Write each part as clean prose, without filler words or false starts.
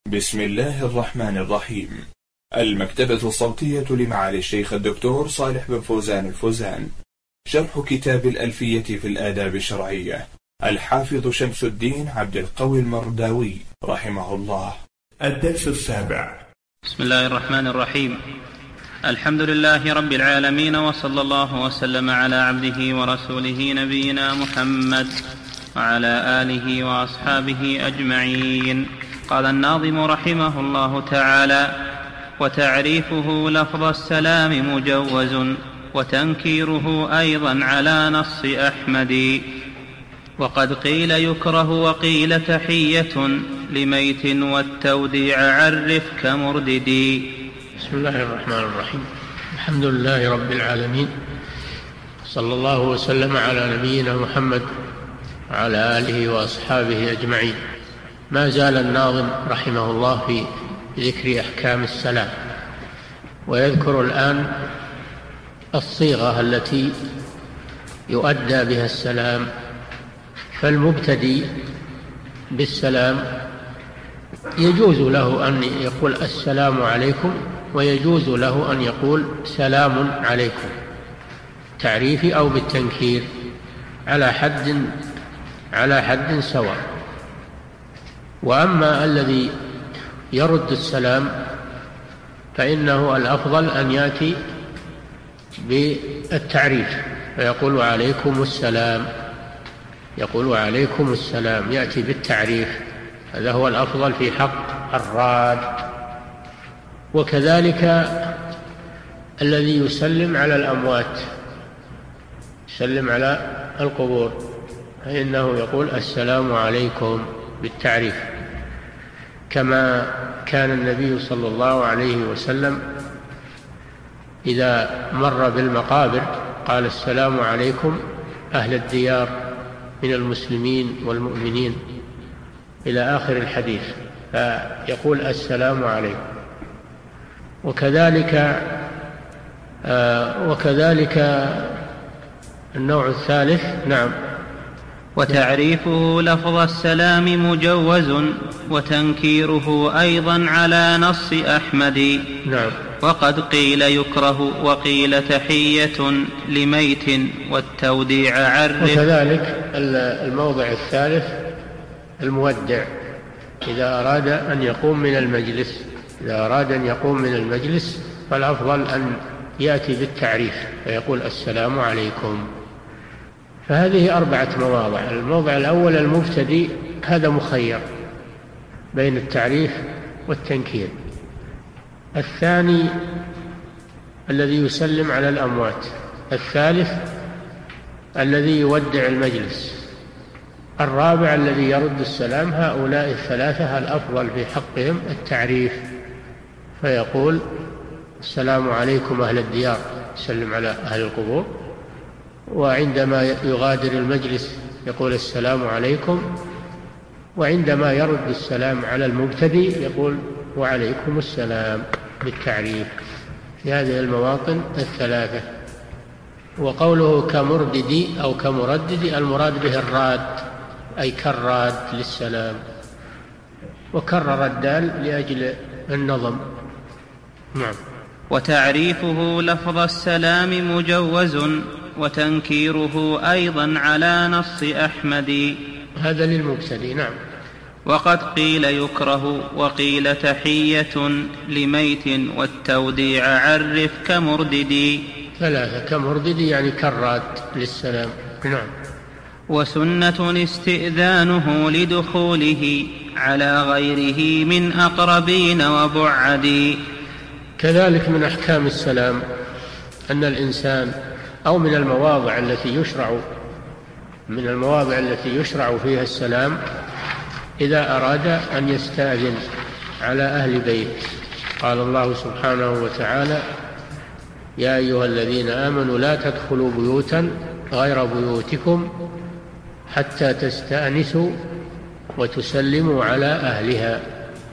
بسم الله الرحمن الرحيم. المكتبة الصوتية لمعالي الشيخ الدكتور صالح بن فوزان الفوزان، شرح كتاب الألفية في الآداب الشرعية، الحافظ شمس الدين عبد القوي المرداوي رحمه الله. الدرس السابع. بسم الله الرحمن الرحيم. الحمد لله رب العالمين، وصلى الله وسلم على عبده ورسوله نبينا محمد وعلى آله وأصحابه أجمعين. قال الناظم رحمه الله تعالى: وتعريفه لفظ السلام مجوز، وتنكيره أيضا على نص أحمد، وقد قيل يكره وقيل تحية لميت، والتوديع عرف كمردد. بسم الله الرحمن الرحيم. الحمد لله رب العالمين، صلى الله وسلم على نبينا محمد وعلى آله وأصحابه أجمعين. ما زال الناظم رحمه الله في ذكر أحكام السلام، ويذكر الآن الصيغة التي يؤدى بها السلام. فالمبتدي بالسلام يجوز له أن يقول السلام عليكم، ويجوز له أن يقول سلام عليكم، تعريفي أو بالتنكير، على حد سواء. وأما الذي يرد السلام فإنه الأفضل أن يأتي بالتعريف، فيقول عليكم السلام، يقول عليكم السلام، يأتي بالتعريف، هذا هو الأفضل في حق الراد. وكذلك الذي يسلم على الأموات، يسلم على القبور، فإنه يقول السلام عليكم بالتعريف، كما كان النبي صلى الله عليه وسلم إذا مر بالمقابر قال السلام عليكم أهل الديار من المسلمين والمؤمنين إلى آخر الحديث، فيقول السلام عليكم. وكذلك النوع الثالث. نعم. وتعريفه لفظ السلام مجوز، وتنكيره أيضا على نص أحمد. نعم. وقد قيل يكره وقيل تحية لميت، والتوديع عرف. وكذلك الموضع الثالث المودع، إذا أراد أن يقوم من المجلس، فالأفضل أن يأتي بالتعريف فيقول السلام عليكم. فهذه 4 مواضع. الموضع الأول المبتدئ، هذا مخير بين التعريف والتنكير. الثاني الذي يسلم على الأموات. الثالث الذي يودع المجلس. الرابع الذي يرد السلام. هؤلاء الثلاثة الأفضل في حقهم التعريف، فيقول السلام عليكم أهل الديار، يسلم على أهل القبور، وعندما يغادر المجلس يقول السلام عليكم، وعندما يرد السلام على المبتدئ يقول وعليكم السلام بالتعريف، في هذه المواطن الثلاثة. وقوله كمردد أو كمردد، المراد به الراد، أي كالراد للسلام، وكرر الدال لأجل النظم. نعم. وتعريفه لفظ السلام مجوز، وتنكيره أيضا على نص أحمد. هذا للمبتدئ. نعم. وقد قيل يكره وقيل تحية لميت، والتوديع عرف كمردد. 3. كمردد يعني كالراد للسلام. نعم. وسنة استئذانه لدخوله على غيره من أقربين وبعد. كذلك من أحكام السلام أن الإنسان، أو من المواضع التي يشرع فيها السلام، إذا أراد أن يستأذن على أهل بيت. قال الله سبحانه وتعالى: يا أيها الذين آمنوا لا تدخلوا بيوتا غير بيوتكم حتى تستأنسوا وتسلموا على أهلها،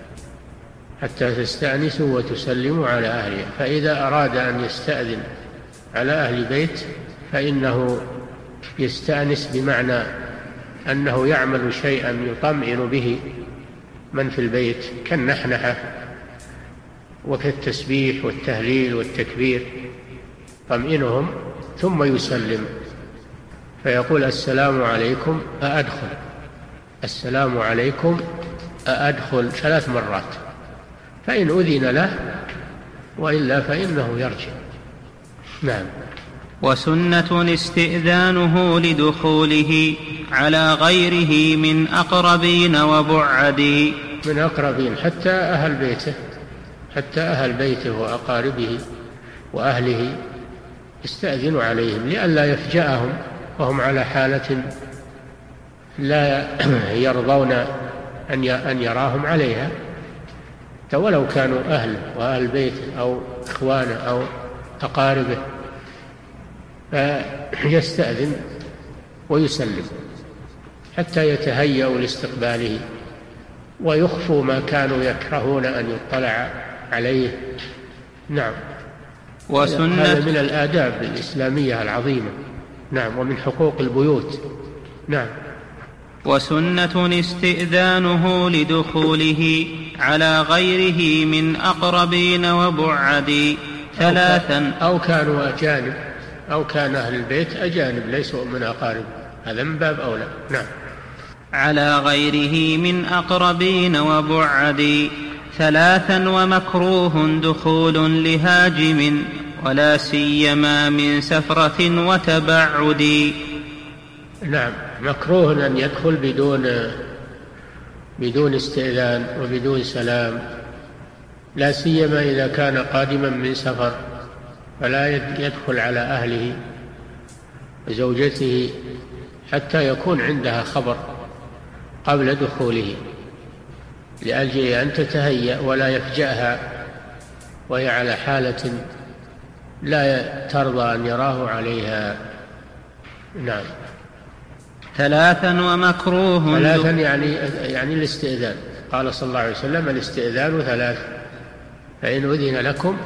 فإذا أراد أن يستأذن على أهل بيت فإنه يستأنس، بمعنى أنه يعمل شيئا يطمئن به من في البيت كالنحنحة وكالتسبيح والتهليل والتكبير، طمئنهم ثم يسلم فيقول السلام عليكم أأدخل، السلام عليكم أأدخل 3 مرات، فإن أذن له وإلا فإنه يرجع. نعم. وسنة استئذانه لدخوله على غيره من أقربين وبعد، من أقربين حتى أهل بيته، حتى أهل بيته وأقاربه وأهله يستأذن عليهم لئلا يفجأهم وهم على حالة لا يرضون أن يراهم عليها، ولو كانوا أهله وأهل بيته أو إخوانه أو أقاربه، فيستأذن ويسلم حتى يتهيأوا لاستقباله ويخفوا ما كانوا يكرهون أن يطلع عليه. نعم. هذا من الآداب الإسلامية العظيمة. نعم. ومن حقوق البيوت. نعم. وسنة استئذانه لدخوله على غيره من أقربين وبعد 3 أو كانوا أجانب، أو كان أهل البيت أجانب ليسوا من أقارب، هذا من باب أولى. نعم. على غيره من أقربين وبعد 3 ومكروه دخول لهاجم ولا سيما من سفرة وتبعد. نعم. مكروه أن يدخل بدون استئذان وبدون سلام، لا سيما إذا كان قادما من سفر، فلا يدخل على أهله وزوجته حتى يكون عندها خبر قبل دخوله، لأجل أن تتهيأ ولا يفجأها وهي على حالة لا ترضى أن يراه عليها. نعم. 3 ومكروه 3 يعني الاستئذان، قال صلى الله عليه وسلم الاستئذان 3، فإن أذن لكم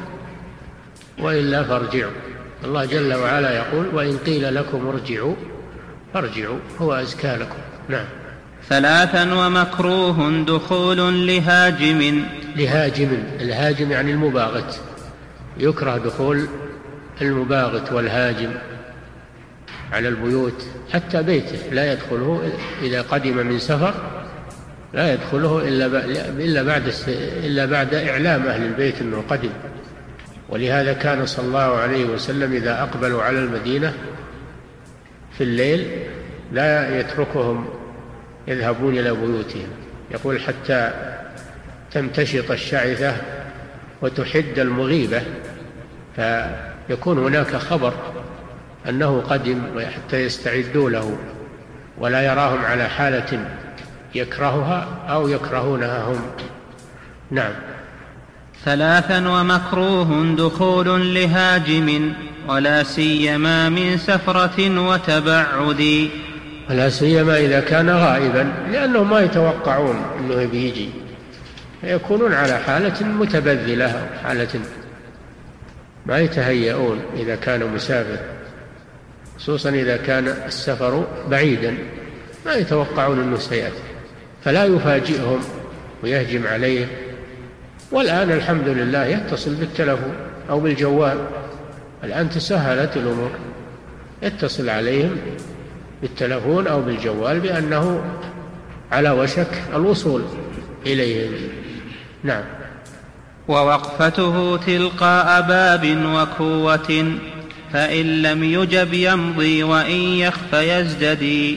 وإلا فارجعوا. الله جل وعلا يقول وإن قيل لكم ارجعوا فارجعوا هو أزكى لكم. نعم. 3 ومكروه دخول لهاجم. الهاجم يعني المباغت، يكره دخول المباغت والهاجم على البيوت، حتى بيته لا يدخله إذا قدم من سفر، لا يدخله إلا بعد إعلام أهل البيت أنه قدم. ولهذا كان صلى الله عليه وسلم إذا أقبلوا على المدينة في الليل لا يتركهم يذهبون إلى بيوتهم، يقول حتى تمتشط الشعثة وتحد المغيبة، فيكون هناك خبر أنه قدم وحتى يستعدوا له ولا يراهم على حالة يكرهها أو يكرهونها هم. نعم. 3 ومكروه دخول لهاجم ولا سيما من سفرة وتبعد. ولا سيما إذا كان غائبا، لأنهم ما يتوقعون أنه بيجي، فيكونون على حالة متبذلة، حالة ما يتهيئون إذا كان مسافر، خصوصا إذا كان السفر بعيدا ما يتوقعون أنه سيأتي، فلا يفاجئهم ويهجم عليهم. والآن الحمد لله يتصل بالتلفون أو بالجوال، الآن تسهلت الأمور، يتصل عليهم بالتلفون أو بالجوال بأنه على وشك الوصول إليهم. نعم. ووقفته تلقاء باب وكوة فإن لم يجب يمضي وإن يخف يزددي.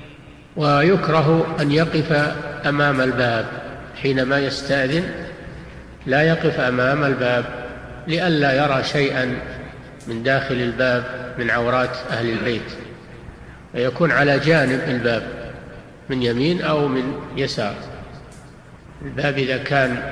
ويكره أن يقف أمام الباب حينما يستأذن، لا يقف أمام الباب لئلا يرى شيئا من داخل الباب من عورات أهل البيت، ويكون على جانب الباب من يمين أو من يسار. الباب إذا كان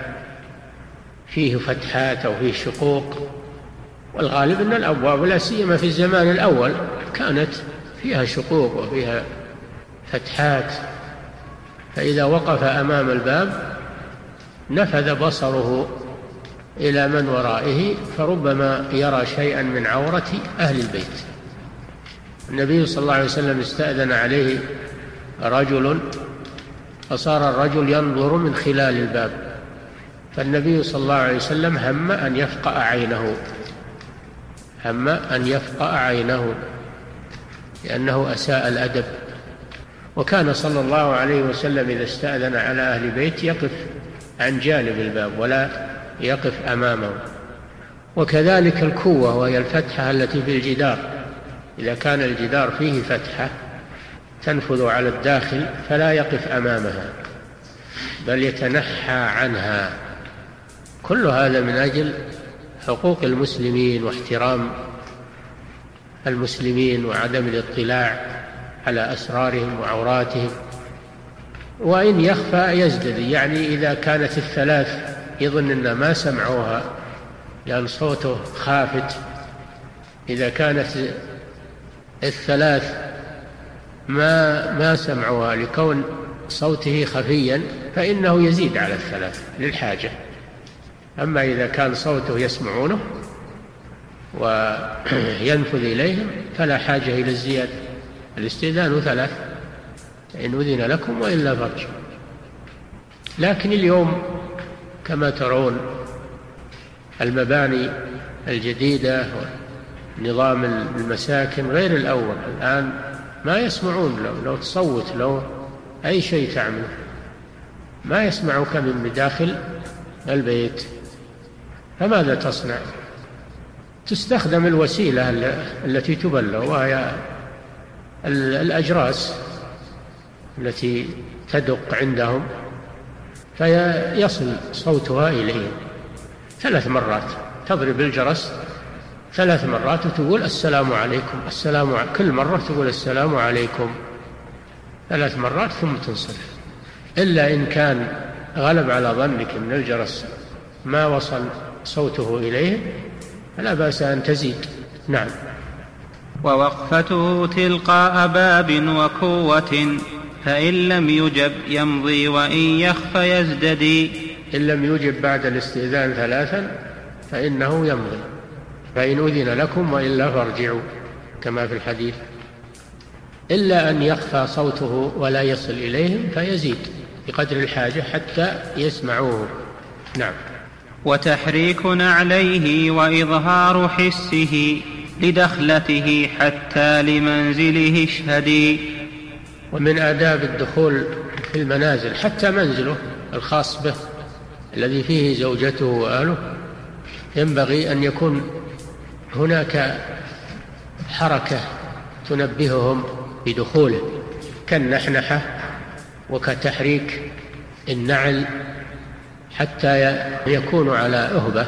فيه فتحات أو فيه شقوق، والغالب أن الأبواب لا سيما في الزمان الأول كانت فيها شقوق وفيها فتحات، فإذا وقف أمام الباب نفذ بصره إلى من ورائه فربما يرى شيئا من عورة أهل البيت. النبي صلى الله عليه وسلم استأذن عليه رجل فصار الرجل ينظر من خلال الباب، فالنبي صلى الله عليه وسلم هم أن يفقأ عينه لأنه أساء الأدب. وكان صلى الله عليه وسلم إذا استأذن على أهل بيت يقف عن جانب الباب ولا يقف أمامه. وكذلك الكوة، وهي الفتحة التي في الجدار، إذا كان الجدار فيه فتحة تنفذ على الداخل فلا يقف أمامها بل يتنحى عنها. كل هذا من أجل حقوق المسلمين واحترام المسلمين وعدم الاطلاع على أسرارهم وعوراتهم. وإن يخفى يزدد، يعني إذا كانت الثلاث يظن أن ما سمعوها لأن صوته خافت، إذا كانت الثلاث ما سمعوها لكون صوته خفيا فإنه يزيد على الثلاث للحاجة. أما إذا كان صوته يسمعونه وينفذ إليهم فلا حاجة إلى الزيادة. الاستئذان 3، إن أذن لكم وإلا فارجعوا. لكن اليوم كما ترون المباني الجديدة ونظام المساكن غير الأول، الآن ما يسمعون لو تصوت، لو أي شيء تعمل ما يسمعك من داخل البيت. فماذا تصنع؟ تستخدم الوسيلة التي تبلغ، وهي الأجراس التي تدق عندهم فيصل صوتها إليهم 3 مرات. تضرب الجرس 3 مرات وتقول السلام عليكم، كل مرة تقول السلام عليكم 3 مرات ثم تنصرف. إلا إن كان غلب على ظنك من الجرس ما وصل صوته إليهم فلا بأس أن تزيد. نعم. ووقفته تلقاء باب وكوة، فإن لم يجب يمضي وإن يخف يزددي. إن لم يجب بعد الاستئذان 3 فإنه يمضي، فإن أذن لكم وإلا فارجعوا كما في الحديث. إلا أن يخفى صوته ولا يصل إليهم فيزيد بقدر الحاجة حتى يسمعوه. نعم. وتحريك نعليه وإظهار حسه لدخلته حتى لمنزله اشهدي. ومن آداب الدخول في المنازل حتى منزله الخاص به الذي فيه زوجته وأهله ينبغي أن يكون هناك حركة تنبههم بدخوله، كالنحنحة وكتحريك النعل حتى يكون على أهبة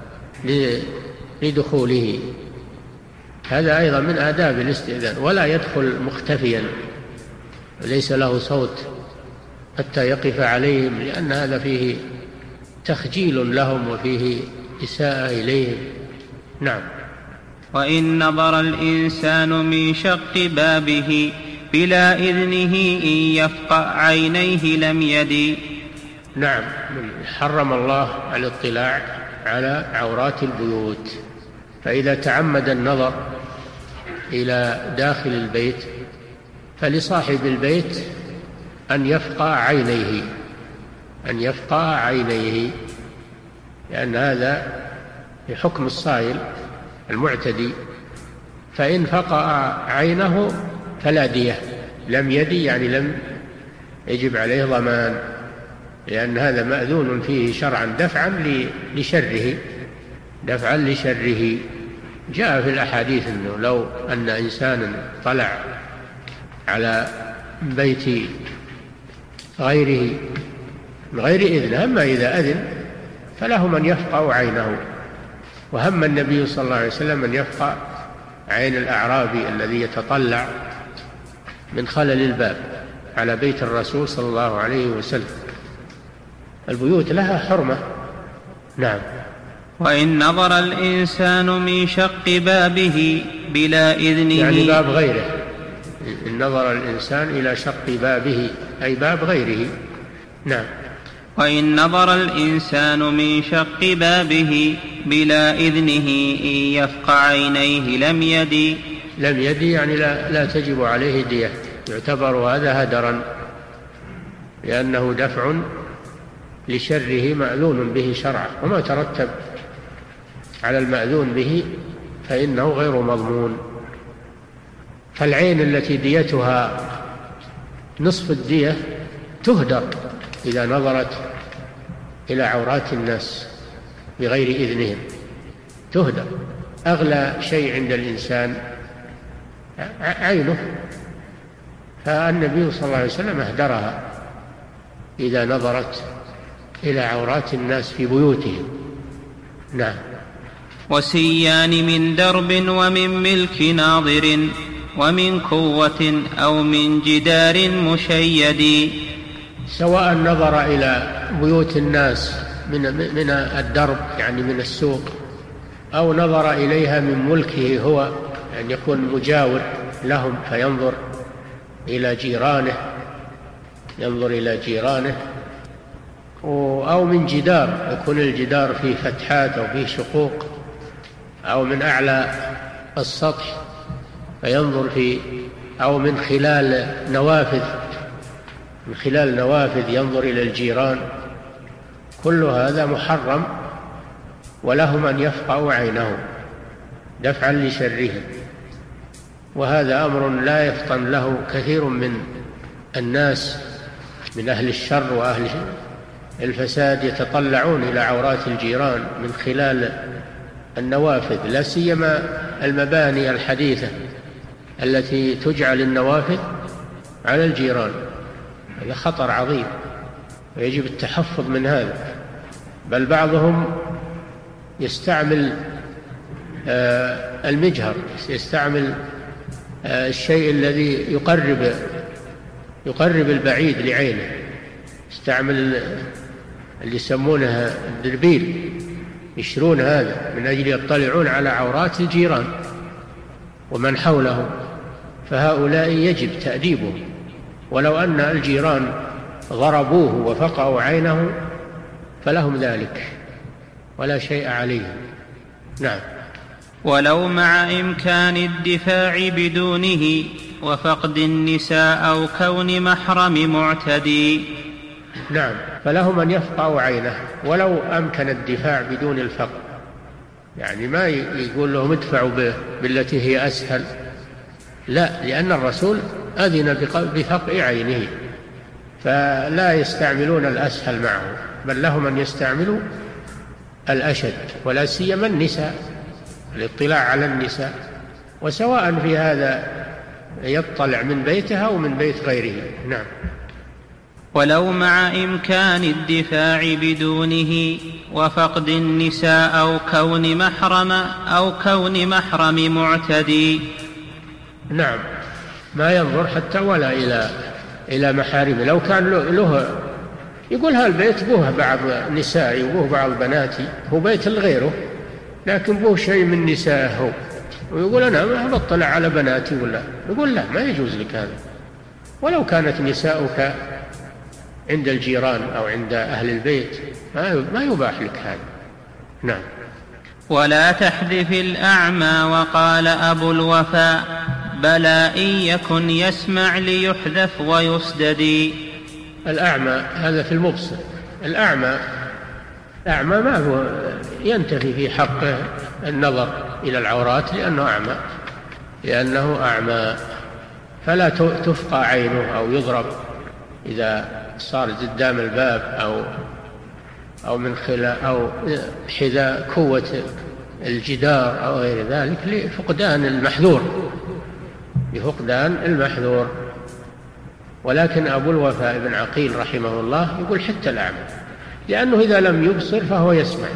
لدخوله. هذا أيضا من آداب الاستئذان. ولا يدخل مختفيا ليس له صوت حتى يقف عليهم، لأن هذا فيه تخجيل لهم وفيه إساءة إليهم. نعم. وإن نظر الإنسان من شق بابه بلا إذنه إن يفقأ عينيه لم يدي. نعم. حرم الله الاطلاع على عورات البيوت، فإذا تعمد النظر إلى داخل البيت فلصاحب البيت أن يفقأ عينيه، لأن هذا بحكم الصائل المعتدي. فإن فقأ عينه فلا دية، لم يدي يعني لم يجب عليه ضمان، لأن هذا مأذون فيه شرعا دفعا لشره. جاء في الأحاديث أنه لو أن إنسانا طلع على بيت غيره من غير إذن، أما إذا أذن فله من يفقأ عينه. وهم النبي صلى الله عليه وسلم أن يفقأ عين الأعرابي الذي يتطلع من خلل الباب على بيت الرسول صلى الله عليه وسلم. البيوت لها حرمة. نعم. وإن نظر الإنسان من شق بابه بلا إذنه، يعني باب غيره. إن نظر الإنسان إلى شق بابه أي باب غيره. نعم. وإن نظر الإنسان من شق بابه بلا إذنه إن يفقع عينيه لم يدي. يعني لا تجب عليه دية، يعتبر هذا هدرا لأنه دفع لشره مأذون به شرعا، وما ترتب على المأذون به فإنه غير مضمون. فالعين التي ديتها نصف الدية تهدر إذا نظرت إلى عورات الناس بغير إذنهم، تهدر. أغلى شيء عند الإنسان عينه، فالنبي صلى الله عليه وسلم أهدرها إذا نظرت إلى عورات الناس في بيوتهم. نعم. وسيان من درب ومن ملك ناظر ومن قوة أو من جدار مشيد. سواء نظر إلى بيوت الناس من الدرب يعني من السوق، أو نظر إليها من ملكه هو، أن يكون مجاور لهم فينظر إلى جيرانه، ينظر إلى جيرانه، أو من جدار، يكون الجدار فيه فتحات أو فيه شقوق، أو من أعلى السطح فينظر فيه، أو من خلال نوافذ، من خلال نوافذ ينظر إلى الجيران. كل هذا محرم، ولهم أن يفقعوا عينهم دفعا لشرهم. وهذا أمر لا يفطن له كثير من الناس من أهل الشر وأهل الفساد، يتطلعون إلى عورات الجيران من خلال النوافذ، لا سيما المباني الحديثة التي تجعل النوافذ على الجيران. هذا خطر عظيم ويجب التحفظ من هذا. بل بعضهم يستعمل المجهر، يستعمل الشيء الذي يقرب البعيد لعينه، يستعمل اللي يسمونها الدربيل، يشرون هذا من أجل يطلعون على عورات الجيران ومن حولهم. فهؤلاء يجب تأديبهم، ولو أن الجيران ضربوه وفقعوا عينه فلهم ذلك ولا شيء عليهم. نعم. ولو مع إمكان الدفاع بدونه وفقد النساء أو كون محرم معتدي. نعم، فلهم أن يفقعوا عينه ولو أمكن الدفاع بدون الفقع، يعني ما يقول لهم ادفعوا بالتي هي أسهل، لا، لأن الرسول أذن بفقع عينه، فلا يستعملون الأسهل معه، بل لهم أن يستعملوا الأشد، ولا سيما النساء، الاطلاع على النساء، وسواء في هذا يطلع من بيتها ومن بيت غيره. نعم. ولو مع إمكان الدفاع بدونه وفقد النساء أو كون محرم معتدي. نعم، ما ينظر حتى ولا إلى محارمه. لو كان له يقول هالبيت بوه بعض نسائي وبوه بعض بناتي، هو بيت لغيره لكن بوه شيء من نسائه هو، ويقول أنا ما بطلع على بناتي، ولا يقول لا، ما يجوز لك هذا. ولو كانت نساؤك عند الجيران أو عند أهل البيت ما يباح لك هذا. نعم. ولا تحذف الأعمى وقال أبو الوفاء بلى إن يكن يسمع ليحذف ويصدد. الأعمى هذا في المبصر، الأعمى ما هو ينتفي في حقه النظر إلى العورات لأنه أعمى، فلا تفقى عينه أو يضرب إذا صار قدام الباب أو من خلال أو حذاء قوة الجدار أو غير ذلك، لفقدان المحذور. ولكن أبو الوفاء بن عقيل رحمه الله يقول حتى الأعمى، لأنه إذا لم يبصر فهو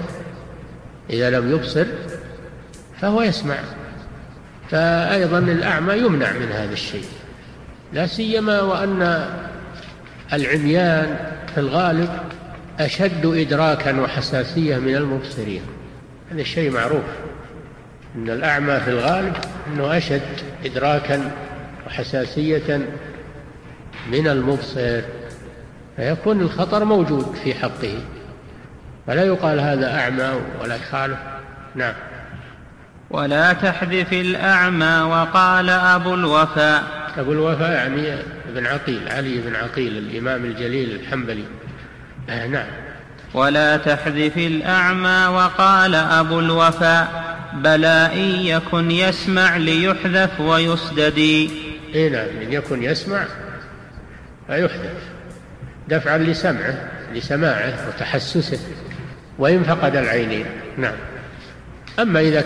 يسمع، فأيضا الأعمى يمنع من هذا الشيء، لا سيما وأن العميان في الغالب أشد إدراكا وحساسية من المبصرين. هذا الشيء معروف، أن الأعمى في الغالب أنه أشد إدراكا وحساسية من المبصر، فيكون الخطر موجود في حقه، فلا يقال هذا أعمى ولا يخالف. نعم. ولا تحذف الأعمى وقال أبو الوفاء أبو الوفاء يعني ابن عقيل، علي بن عقيل الإمام الجليل الحنبلي. نعم. ولا تحذف الأعمى. وقال أبو الوفاء بلى إن يكن يسمع ليحذف ويسدد. نعم، إن يكن يسمع فيحذف دفعا لسماعه وتحسسه وإن فقد العينين. نعم. أما إذا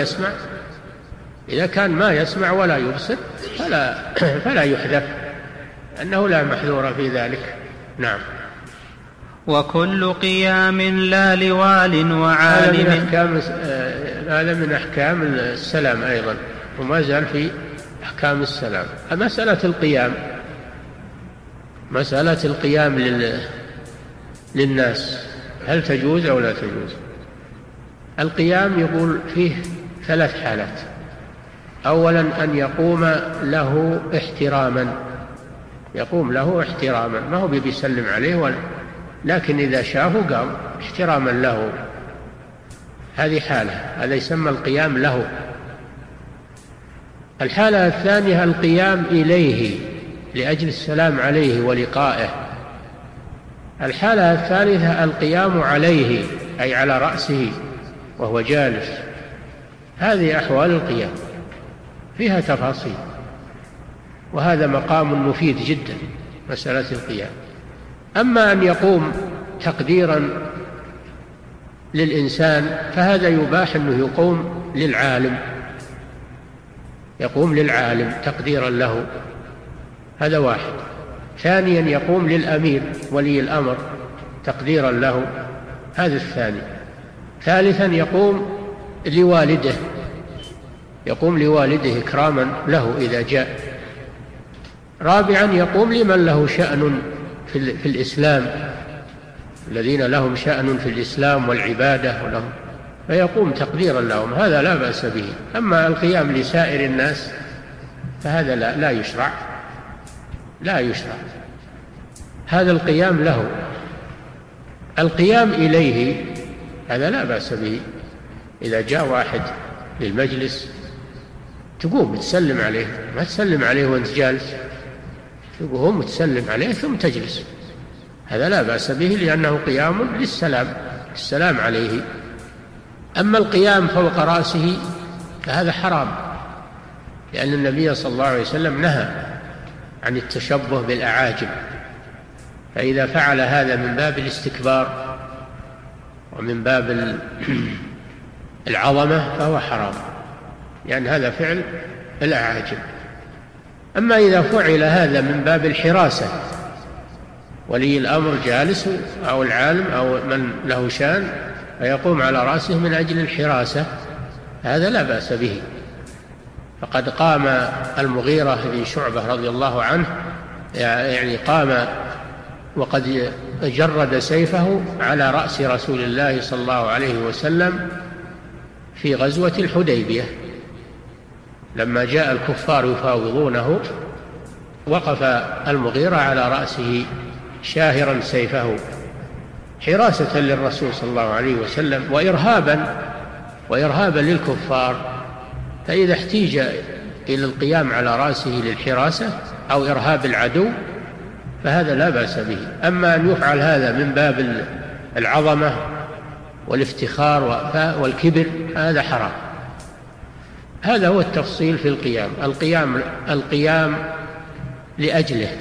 كان ما يسمع ولا يبصر فلا يحذف، أنه لا محذور في ذلك. نعم. وكل قيام لا لوال وعالم. هذا من أحكام السلام أيضا، وما زال في أحكام السلام. مسألة القيام للناس هل تجوز أو لا تجوز؟ القيام يقول فيه 3 حالات. أولا أن يقوم له احتراما، ما هو بيسلم عليه لكن إذا شافه قام احتراما له، هذه حالة، هذا يسمى القيام له. الحالة الثانية القيام إليه لأجل السلام عليه ولقائه. الحالة الثالثة القيام عليه أي على رأسه وهو جالس. هذه أحوال القيام فيها تفاصيل، وهذا مقام مفيد جدا مسألة القيام. أما أن يقوم تقديرا للإنسان فهذا يباح أنه يقوم للعالم تقديرا له، هذا واحد. ثانيا يقوم للأمير ولي الأمر تقديرا له، هذا الثاني. ثالثا يقوم لوالده إكراما له إذا جاء. رابعا يقوم لمن له شأن في الإسلام، الذين لهم شأن في الإسلام والعبادة فيقوم تقديرا لهم، هذا لا بأس به. أما القيام لسائر الناس فهذا لا يشرع. هذا القيام له. القيام إليه هذا لا بأس به. إذا جاء واحد للمجلس تقوم تسلم عليه، ما تسلم عليه وانت جالس، تقوم تسلم عليه ثم تجلس، هذا لا بأس به لأنه قيام للسلام عليه. أما القيام فوق رأسه فهذا حرام، لأن النبي صلى الله عليه وسلم نهى عن التشبه بالأعاجم، فإذا فعل هذا من باب الاستكبار ومن باب العظمة فهو حرام، لأن هذا فعل الأعاجم. أما إذا فعل هذا من باب الحراسة، ولي الأمر جالس أو العالم أو من له شأن فيقوم على رأسه من أجل الحراسة، هذا لا بأس به. فقد قام المغيرة بن شعبة رضي الله عنه، يعني قام وقد جرد سيفه على رأس رسول الله صلى الله عليه وسلم في غزوة الحديبية، لما جاء الكفار يفاوضونه وقف المغيرة على رأسه شاهرا سيفه حراسة للرسول صلى الله عليه وسلم وإرهابا للكفار. فإذا احتيج إلى القيام على رأسه للحراسة أو إرهاب العدو فهذا لا بأس به. أما أن يفعل هذا من باب العظمة والافتخار والكبر هذا حرام. هذا هو التفصيل في القيام. القيام لأجله،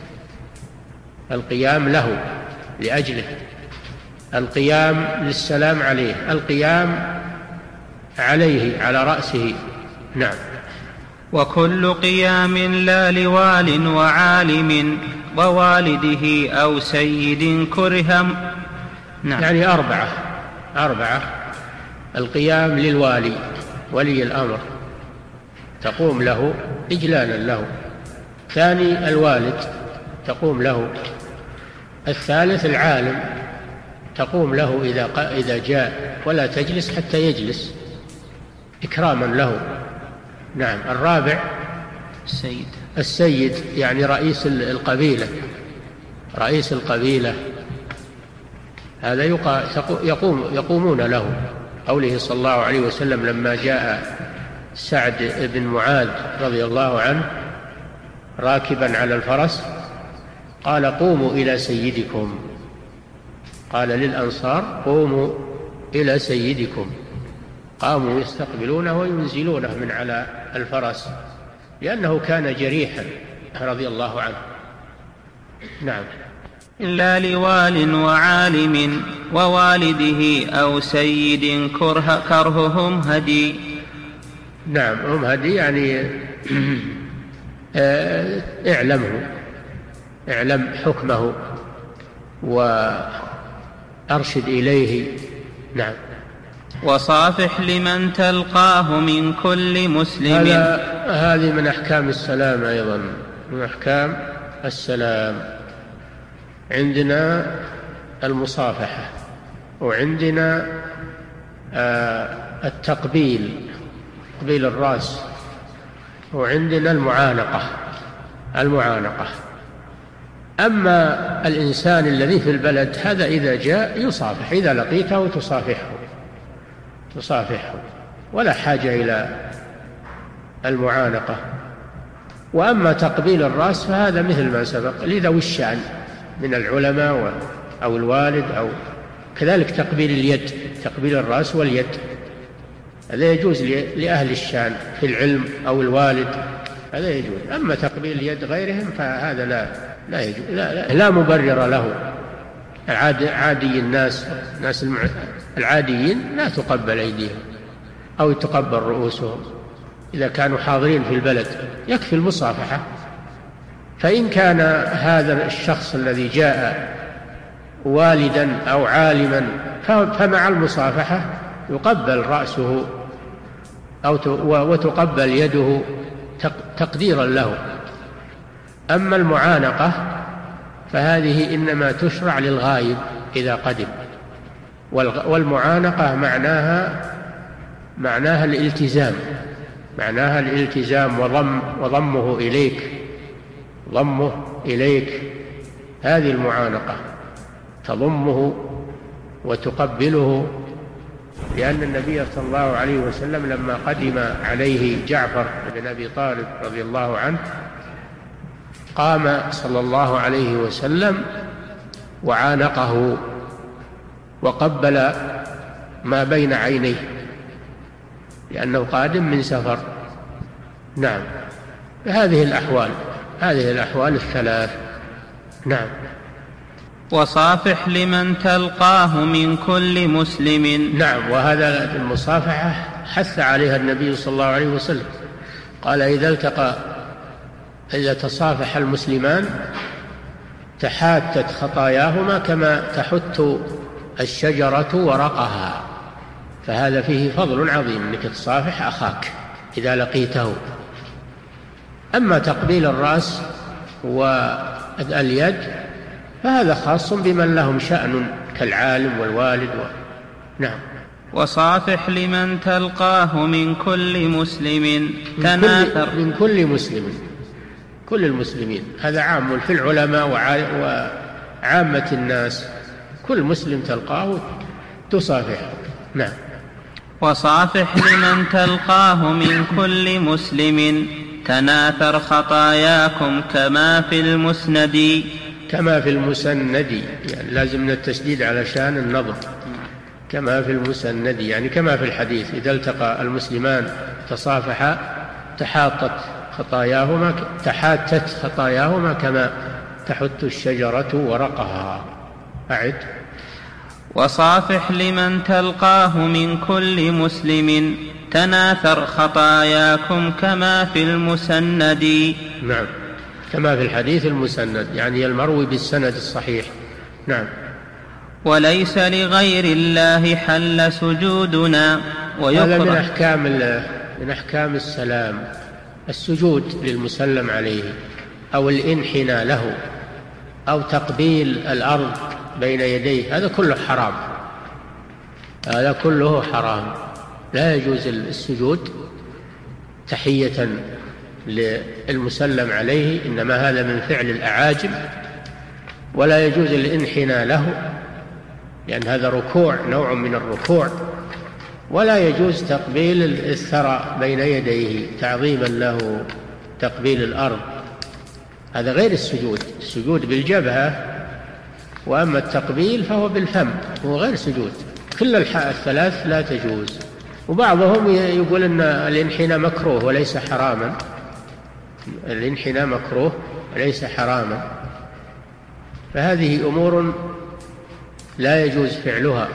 القيام له لأجله، القيام للسلام عليه، القيام عليه على رأسه. نعم. وكل قيام لا لوال وعالم ووالده أو سيد كرهم. نعم. يعني أربعة. القيام للوالي ولي الأمر تقوم له إجلالا له. ثاني الوالد تقوم له. الثالث العالم تقوم له إذا جاء ولا تجلس حتى يجلس إكراما له. نعم. الرابع السيد يعني رئيس القبيلة هذا يقومون له. قوله صلى الله عليه وسلم لما جاء سعد بن معاذ رضي الله عنه راكبا على الفرس قال قوموا إلى سيدكم، قال للأنصار قوموا إلى سيدكم، قاموا يستقبلونه وينزلونه من على الفرس لأنه كان جريحا رضي الله عنه. نعم. إلا لوال وعالم ووالده أو سيد كرههم هدي. نعم، هم هدي يعني اعلم حكمه وأرشد إليه. نعم. وصافح لمن تلقاه من كل مسلم. هذه من أحكام السلام أيضا، من أحكام السلام. عندنا المصافحة، وعندنا التقبيل، تقبيل الرأس، وعندنا المعانقة. أما الإنسان الذي في البلد هذا إذا جاء يصافح، إذا لقيته تصافحه ولا حاجة إلى المعانقة. وأما تقبيل الرأس فهذا مثل ما سبق لذوي الشأن من العلماء أو الوالد، أو كذلك تقبيل اليد، تقبيل الرأس واليد هذا يجوز لأهل الشأن في العلم أو الوالد، هذا يجوز. أما تقبيل اليد غيرهم فهذا لا يجوز، لا مبرر له. عادي الناس العاديين لا تقبل أيديهم أو تقبل رؤوسهم إذا كانوا حاضرين في البلد، يكفي المصافحة. فإن كان هذا الشخص الذي جاء والدا أو عالما فمع المصافحة يقبل رأسه وتقبل يده تقديرا له. أما المعانقة فهذه إنما تشرع للغائب إذا قدم، والمعانقة معناها الالتزام وضمه إليك، هذه المعانقة تضمه وتقبله. لأن النبي صلى الله عليه وسلم لما قدم عليه جعفر بن أبي طالب رضي الله عنه قام صلى الله عليه وسلم وعانقه وقبل ما بين عينيه لأنه قادم من سفر. نعم. هذه الأحوال الثلاث. نعم. وصافح لمن تلقاه من كل مسلم. نعم. وهذا المصافحة حث عليها النبي صلى الله عليه وسلم، قال إذا تصافح المسلمان تحاتت خطاياهما كما تحت الشجرة ورقها. فهذا فيه فضل عظيم أنك تصافح أخاك إذا لقيته. أما تقبيل الرأس واليد فهذا خاص بمن لهم شأن كالعالم والوالد نعم. وصافح لمن تلقاه من كل مسلم تناثر. من كل مسلم، كل المسلمين، هذا عام في العلماء وعامة الناس، كل مسلم تلقاه تصافحه. نعم. وصافح لمن تلقاه من كل مسلم تناثر خطاياكم كما في المسند. كما في المسند يعني لازم من التشديد علشان النظر. كما في المسند يعني كما في الحديث، إذا التقى المسلمان تصافحا تحاتت خطاياهما كما تحت الشجرة ورقها. أعد. وصافح لمن تلقاه من كل مسلم تناثر خطاياكم كما في المسند. نعم. كما في الحديث المسند يعني المروي بالسند الصحيح. نعم. وليس لغير الله حل سجودنا ويكره. هذا من أحكام السلام، السجود للمسلم عليه أو الانحناء له أو تقبيل الأرض بين يديه، هذا كله حرام. لا يجوز السجود تحية للمسلم عليه، إنما هذا من فعل الأعاجم. ولا يجوز الانحناء له لأن هذا ركوع، نوع من الركوع. ولا يجوز تقبيل الثرى بين يديه تعظيما له، تقبيل الأرض هذا غير السجود. السجود بالجبهة، وأما التقبيل فهو بالفم، هو غير سجود. كل الثلاث لا تجوز. وبعضهم يقول أن الانحناء مكروه وليس حراما. الانحناء مكروه وليس حراما. فهذه أمور لا يجوز فعلها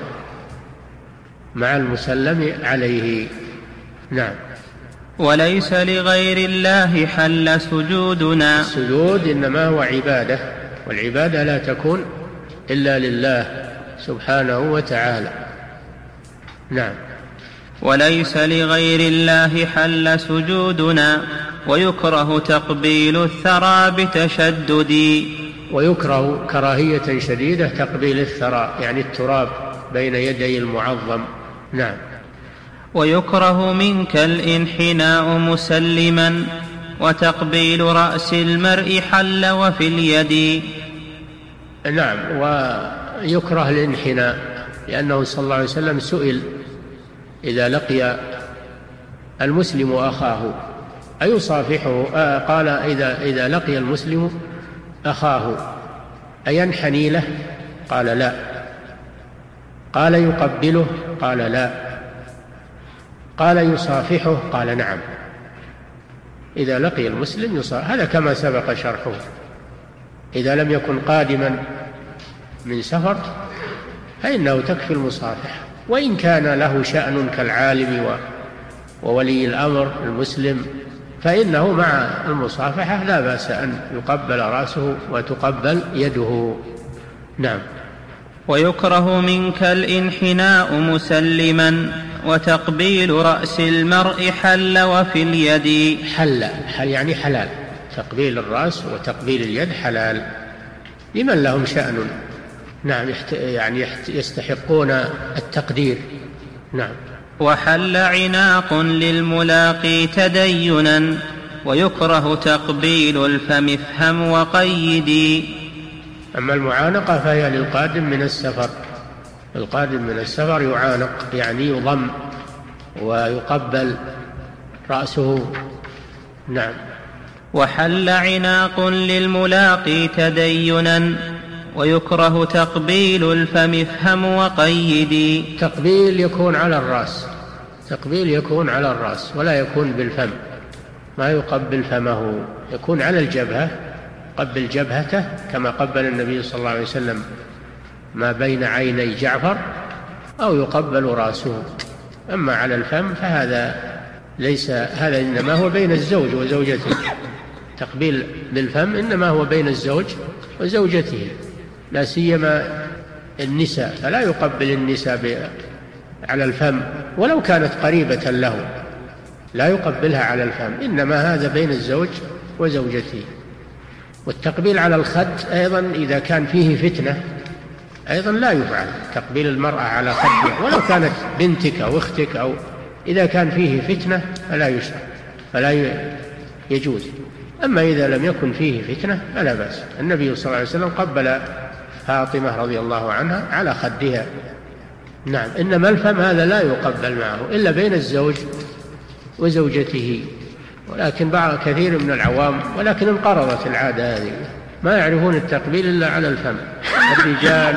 مع المسلم عليه. نعم. وليس لغير الله حل سجودنا. السجود إنما هو عبادة، والعبادة لا تكون إلا لله سبحانه وتعالى. نعم. وليس لغير الله حل سجودنا، ويكره تقبيل الثرى بتشدد. ويكره كراهية شديدة تقبيل الثرى، يعني التراب بين يدي المعظم. نعم. ويكره منك الانحناء مسلما، وتقبيل رأس المرء حل وفي اليد. نعم. ويكره الانحناء، لأنه صلى الله عليه وسلم سئل إذا لقي المسلم أخاه أيصافحه، قال إذا لقي المسلم أخاه أينحني له؟ قال لا. قال يقبله؟ قال لا. قال يصافحه؟ قال نعم. إذا لقي المسلم يصافح. هذا كما سبق شرحه. إذا لم يكن قادما من سفر فإنه تكفي المصافحة، وإن كان له شأن كالعالم وولي الأمر المسلم فإنه مع المصافحة لا بأس أن يقبل رأسه وتقبل يده. نعم. ويكره منك الانحناء مسلما، وتقبيل رأس المرء حل وفي اليد. حل يعني حلال. تقبيل الرأس وتقبيل اليد حلال لمن لهم شأن. نعم. يعني يستحقون التقدير. نعم. وحل عناق للملاقي تدينا، ويكره تقبيل الفم افهم وقيدي. أما المعانقة فهي للقادم من السفر. القادم من السفر يعانق، يعني يضم ويقبل رأسه. نعم. وحل عناق للملاقي تدينا، ويكره تقبيل الفم افهم وقيدي. تقبيل يكون على الرأس، تقبيل يكون على الرأس ولا يكون بالفم. ما يقبل فمه، يكون على الجبهة، قبل جبهته كما قبل النبي صلى الله عليه وسلم ما بين عيني جعفر، أو يقبل رأسه. أما على الفم فهذا ليس، هذا إنما هو بين الزوج وزوجته. تقبيل بالفم إنما هو بين الزوج وزوجته، لا سيما النساء، فلا يقبل النساء على الفم ولو كانت قريبة له، لا يقبلها على الفم، إنما هذا بين الزوج وزوجته. والتقبيل على الخد أيضا إذا كان فيه فتنة أيضا لا يفعل. تقبيل المرأة على خدها ولو كانت بنتك أو أختك، أو إذا كان فيه فتنة فلا يشرع، فلا يجوز. أما إذا لم يكن فيه فتنة فلا بأس. النبي صلى الله عليه وسلم قبل فاطمة رضي الله عنها على خدها. نعم. إنما الفم هذا لا يقبل معه إلا بين الزوج وزوجته. ولكن بعض كثير من العوام، ولكن انقرضت العادة هذه، ما يعرفون التقبيل إلا على الفم. الرجال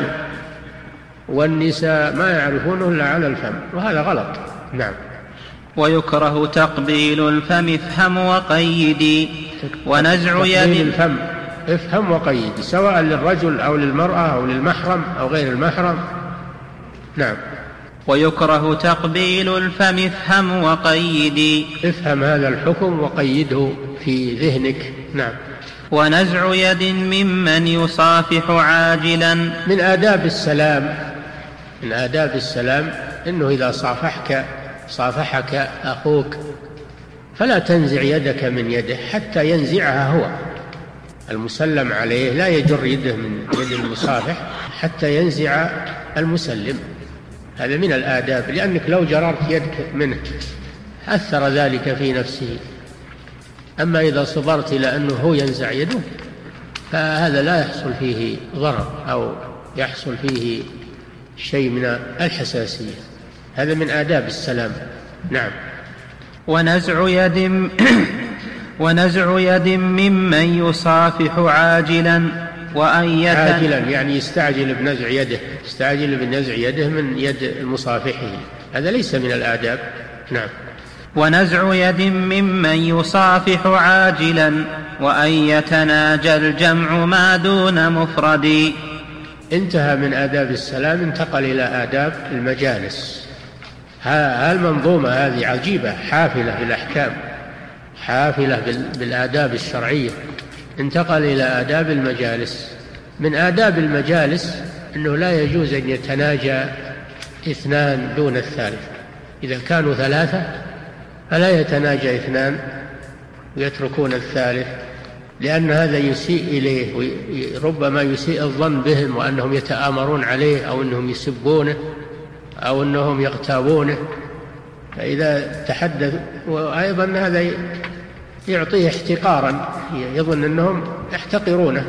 والنساء ما يعرفونه إلا على الفم، وهذا غلط. نعم. ويكره تقبيل الفم افهم وقيدي، ونزع يد الفم افهم وقيدي، سواء للرجل أو للمرأة أو للمحرم أو غير المحرم. نعم. ويكره تقبيل الفم افهم وقيدي. افهم هذا الحكم وقيده في ذهنك. نعم. ونزع يد ممن يصافح عاجلا. من آداب السلام، من آداب السلام إنه إذا صافحك أخوك فلا تنزع يدك من يده حتى ينزعها هو. المسلم عليه لا يجر يده من يد المصافح حتى ينزع المسلم. هذا من الآداب، لأنك لو جررت يدك منه أثر ذلك في نفسه. أما إذا صبرت إلى أنه هو ينزع يده فهذا لا يحصل فيه ضرر أو يحصل فيه شيء من الحساسية. هذا من آداب السلام. نعم. ونزع يد ممن يصافح عاجلا عاجلا يعني يستعجل بنزع يده من يد مصافحه، هذا ليس من الآداب. نعم. ونزع يد ممن يصافح عاجلا وأن يتناجى الجمع ما دون مفرد. انتهى من آداب السلام، انتقل إلى آداب المجالس. المنظومة هذه عجيبة، حافلة بالأحكام، حافلة بالآداب الشرعية. انتقل إلى آداب المجالس. من آداب المجالس أنه لا يجوز أن يتناجى اثنان دون الثالث. إذا كانوا ثلاثة فلا يتناجى اثنان ويتركون الثالث، لأن هذا يسيء إليه، وربما يسيء الظن بهم وأنهم يتآمرون عليه أو أنهم يسبونه أو أنهم يغتابونه. فإذا تحدث، وأيضا هذا يعطيه احتقارا، يظن أنهم يحتقرونه.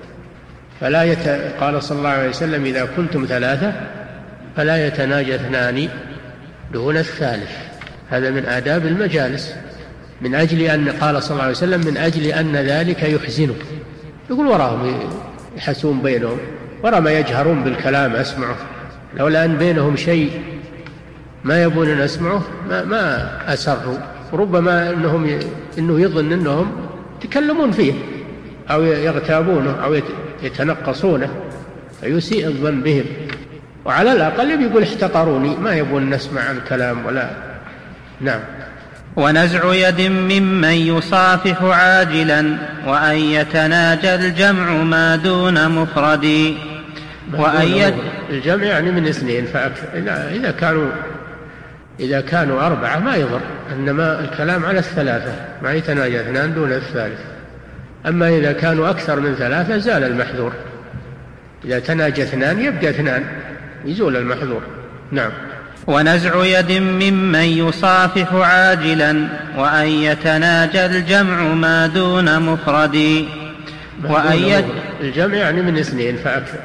قال صلى الله عليه وسلم: إذا كنتم ثلاثة فلا يتناجى اثنان دون الثالث. هذا من آداب المجالس، من أجل أن قال صلى الله عليه وسلم: من أجل أن ذلك يحزنه. يقول وراهم يحسون بينهم، ورا ما يجهرون بالكلام أسمعه، لولا أن بينهم شيء ما يبون أن أسمعه ما أسروا. ربما إنه يظن أنهم يتكلمون فيه أو يغتابونه أو يتنقصونه، فيسيء الظن بهم، وعلى الأقل يقول احتقروني، ما يبون نسمع الكلام ولا. نعم. ونزع يد ممن يصافح عاجلا وأن يتناجى الجمع ما دون مفرد. الجمع يعني من اثنين فأكثر. إذا كانوا أربعة ما يضر، إنما الكلام على الثلاثة، ما يتناجى اثنان دون الثالث. أما إذا كانوا أكثر من ثلاثة زال المحذور. إذا تناجى اثنان يبقى اثنان، يزول المحذور. نعم. ونزع يد ممن يصافح عاجلا وأن يتناجى الجمع ما دون مفرد. الجمع يعني من اثنين فأكثر.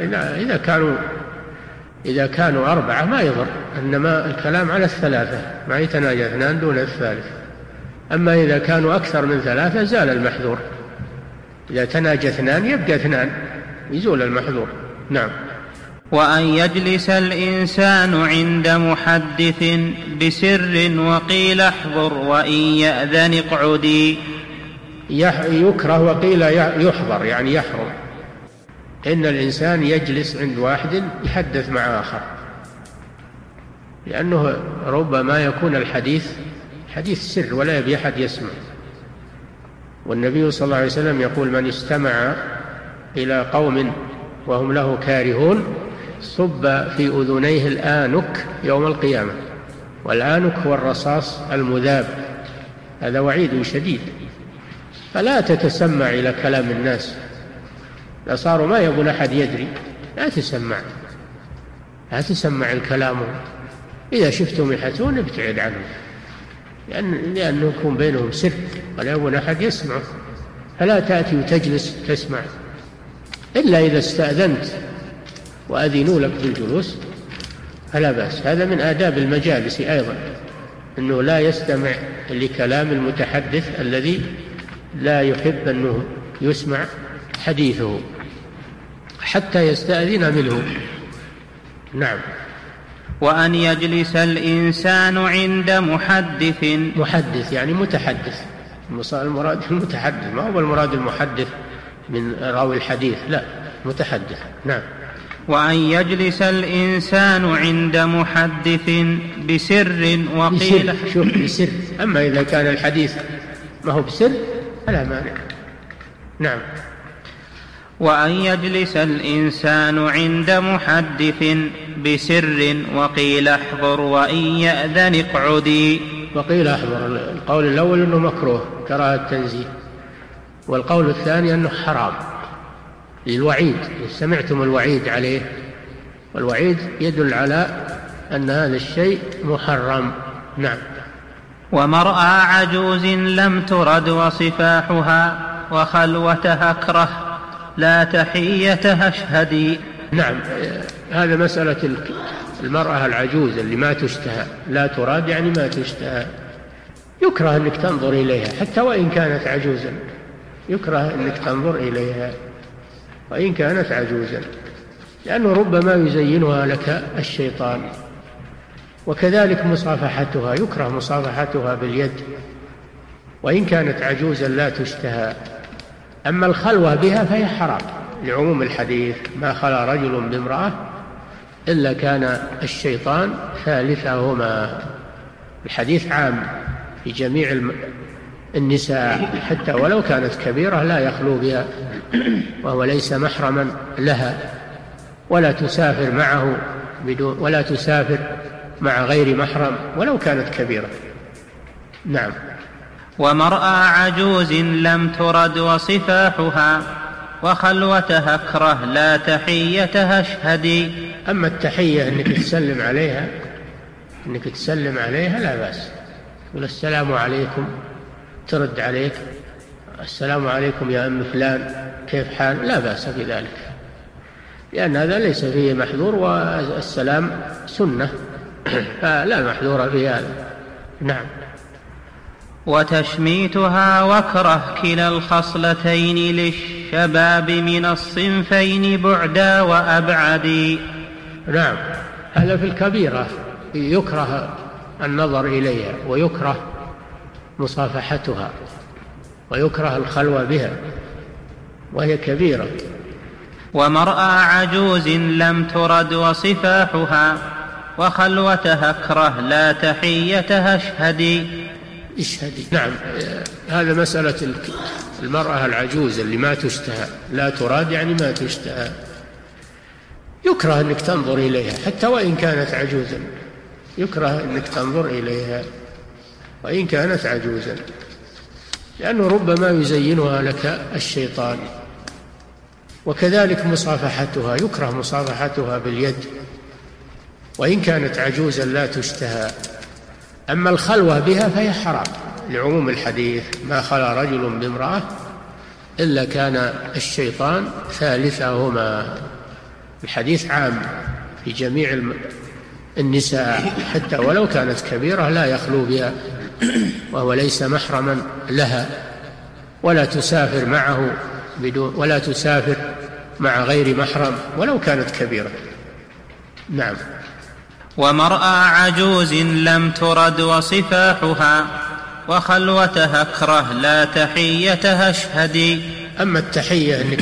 إذا كانوا أربعة ما يضر، إنما الكلام على الثلاثة، ما يتناجى اثنان دون الثالث. أما إذا كانوا أكثر من ثلاثة زال المحذور. إذا تناجى اثنان يبقى اثنان، يزول المحذور. نعم. وأن يجلس الإنسان عند محدث بسر وقيل احضر وإن يأذن اقعدي. يكره وقيل يحضر، يعني يحرم. إن الإنسان يجلس عند واحد يحدث مع آخر، لأنه ربما يكون الحديث حديث سر ولا يبي أحد يسمع. والنبي صلى الله عليه وسلم يقول: من استمع إلى قوم وهم له كارهون صب في أذنيه الآنك يوم القيامة. والآنك هو الرصاص المذاب. هذا وعيد شديد. فلا تتسمع إلى كلام الناس، لا صاروا ما يبون أحد يدري، لا تسمع الكلام. إذا شفتهم يحسون ابتعد عنهم، لأنه يكون بينهم سر ولا يبون أحد يسمع. فلا تأتي وتجلس تسمع إلا إذا استأذنت وأذنوا لك بالجلوس فلا بأس. هذا من آداب المجالس أيضا، أنه لا يستمع لكلام المتحدث الذي لا يحب أنه يسمع حديثه حتى يستأذن منه. نعم. وأن يجلس الإنسان عند محدث يعني متحدث. المراد المتحدث، ما هو المراد المحدث من راوي الحديث، لا، متحدث. نعم. وأن يجلس الإنسان عند محدث بسر وقيل بسر. أما إذا كان الحديث ما هو بسر فلا مانع. نعم. وأن يجلس الإنسان عند محدث بسر وقيل احضر وإن يأذن اقعدي. وقيل احضر، القول الأول أنه مكروه كراهة التنزيه، والقول الثاني أنه حرام للوعيد. سمعتم الوعيد عليه، والوعيد يدل على أن هذا الشيء محرم. نعم. ومرأى عجوز لم ترد وصفاحها وخلوتها اكره لا تحيتها اشهدي. نعم. هذا مسألة المرأة العجوز اللي ما تشتهى، لا تراد يعني ما تشتهى. يكره أنك تنظر إليها حتى وإن كانت عجوزا، يكره أنك تنظر إليها وإن كانت عجوزا، لأنه ربما يزينها لك الشيطان. وكذلك مصافحتها، يكره مصافحتها باليد وإن كانت عجوزا لا تشتهى. أما الخلوة بها فهي حرام لعموم الحديث: ما خلا رجل بامرأة إلا كان الشيطان ثالثهما. الحديث عام في جميع النساء حتى ولو كانت كبيرة لا يخلو بها وهو ليس محرما لها، ولا تسافر معه ولا تسافر مع غير محرم ولو كانت كبيرة. نعم. ومرأى عجوز لم ترد وصفاحها وخلوتها اكره لا تحيتها اشهدي. أما التحية أنك تسلم عليها لا بأس، تقول السلام عليكم، ترد عليك السلام عليكم يا أم فلان كيف حال، لا بأس بذلك، لأن هذا ليس فيه محذور، والسلام سنة فلا محذور في هذا. نعم. وتشميتها واكره كلا الخصلتين للشباب من الصنفين بعدا وأبعد. نعم، هذا في الكبيرة يكره النظر إليها، ويكره مصافحتها، ويكره الخلوة بها وهي كبيرة. ومرأى عجوز لم ترد وصفاحها وخلوتها اكره لا تحيتها اشهدي. نعم، هذا مسألة المرأة العجوز اللي ما تشتهى، لا تراد يعني ما تشتهى، يكره أنك تنظر إليها حتى وإن كانت عجوزا، يكره أنك تنظر إليها وإن كانت عجوزا، لأنه ربما يزينها لك الشيطان. وكذلك مصافحتها، يكره مصافحتها باليد وإن كانت عجوزا لا تشتهى. أما الخلوة بها فهي حرام لعموم الحديث: ما خلا رجل بامرأة إلا كان الشيطان ثالثهما. الحديث عام في جميع النساء حتى ولو كانت كبيرة لا يخلو بها وهو ليس محرما لها، ولا تسافر معه ولا تسافر مع غير محرم ولو كانت كبيرة. نعم. ومرأى عجوز لم ترد وصفاحها وخلوتها اكره لا تحيتها اشهدي. أما التحية أنك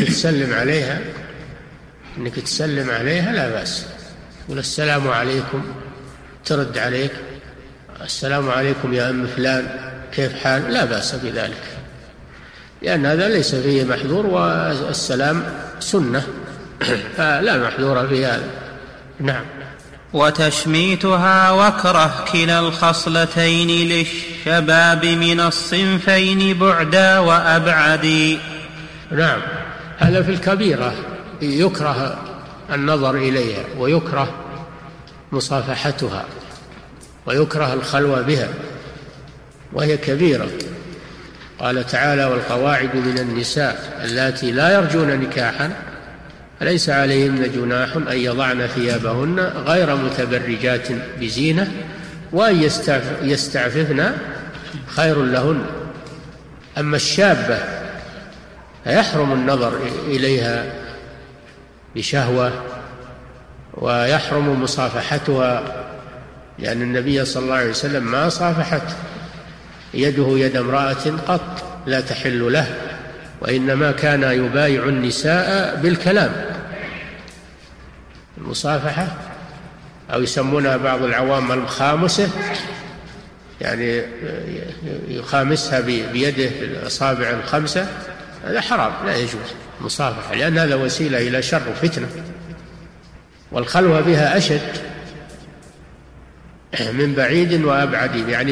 تسلم عليها لا بأس، تقول السلام عليكم، ترد عليك السلام عليكم يا أم فلان كيف حال، لا بأس بذلك، لأن هذا ليس فيه محذور، والسلام سنة فلا محذور في هذا. نعم. وتشميتها واكره كلا الخصلتين للشباب من الصنفين بعدا وأبعد. نعم، هذا في الكبيرة يكره النظر إليها، ويكره مصافحتها، ويكره الخلوة بها وهي كبيرة. قال تعالى: والقواعد من النساء اللاتي لا يرجون نكاحا فليس عليهن جناح أن يضعن ثيابهن غير متبرجات بزينة وأن يستعففن خير لهن. أما الشابة فيحرم النظر إليها بشهوة، ويحرم مصافحتها، لأن النبي صلى الله عليه وسلم ما صافحت يده يد امرأة قط لا تحل له، وإنما كان يبايع النساء بالكلام، المصافحة، أو يسمونها بعض العوام المخامسة، يعني يخامسها بيده الأصابع الخمسة، هذا حرام لا يجوز المصافحة، لأن هذا وسيلة إلى شر وفتنة. والخلوة بها أشد من بعيد وأبعد، يعني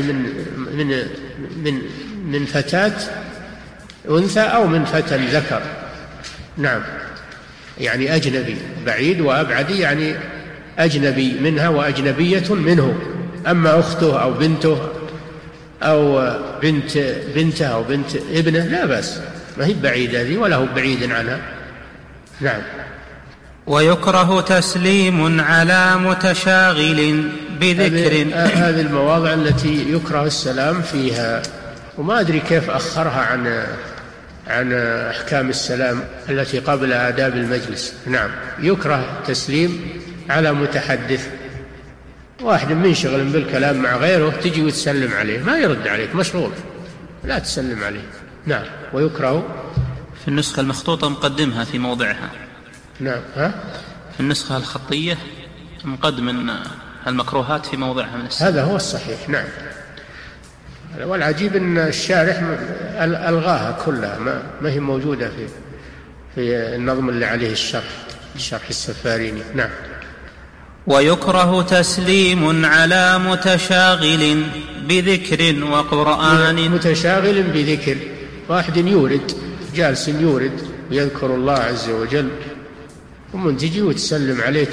من فتاة أنثى أو من فتى ذكر. نعم، يعني أجنبي، بعيد وأبعد يعني أجنبي منها وأجنبية منه. أما أخته أو بنته أو بنت بنته أو بنت ابنه لا بأس، ما هي بعيدة ذي ولا هو بعيد عنها. نعم. ويكره تسليم على متشاغل بذكر. هذه المواضع التي يكره السلام فيها، وما أدري كيف أخرها عن أحكام السلام التي قبل آداب المجلس. نعم، يكره تسليم على متحدث، واحد منشغل بالكلام مع غيره تجي وتسلم عليه ما يرد عليك، مشغول، لا تسلم عليه. نعم. ويكره في النسخة المخطوطة مقدمها في موضعها. نعم. في النسخة الخطية مقدم المكروهات في موضعها من السلام. هذا هو الصحيح. نعم. والعجيب أن الشارح ألغاها كلها، ما هي موجودة في النظم اللي عليه الشرح السفاريني. نعم. ويكره تسليم على متشاغل بذكر وقرآن. متشاغل بذكر، واحد جالس يورد ويذكر الله عز وجل، ومن تجي وتسلم عليه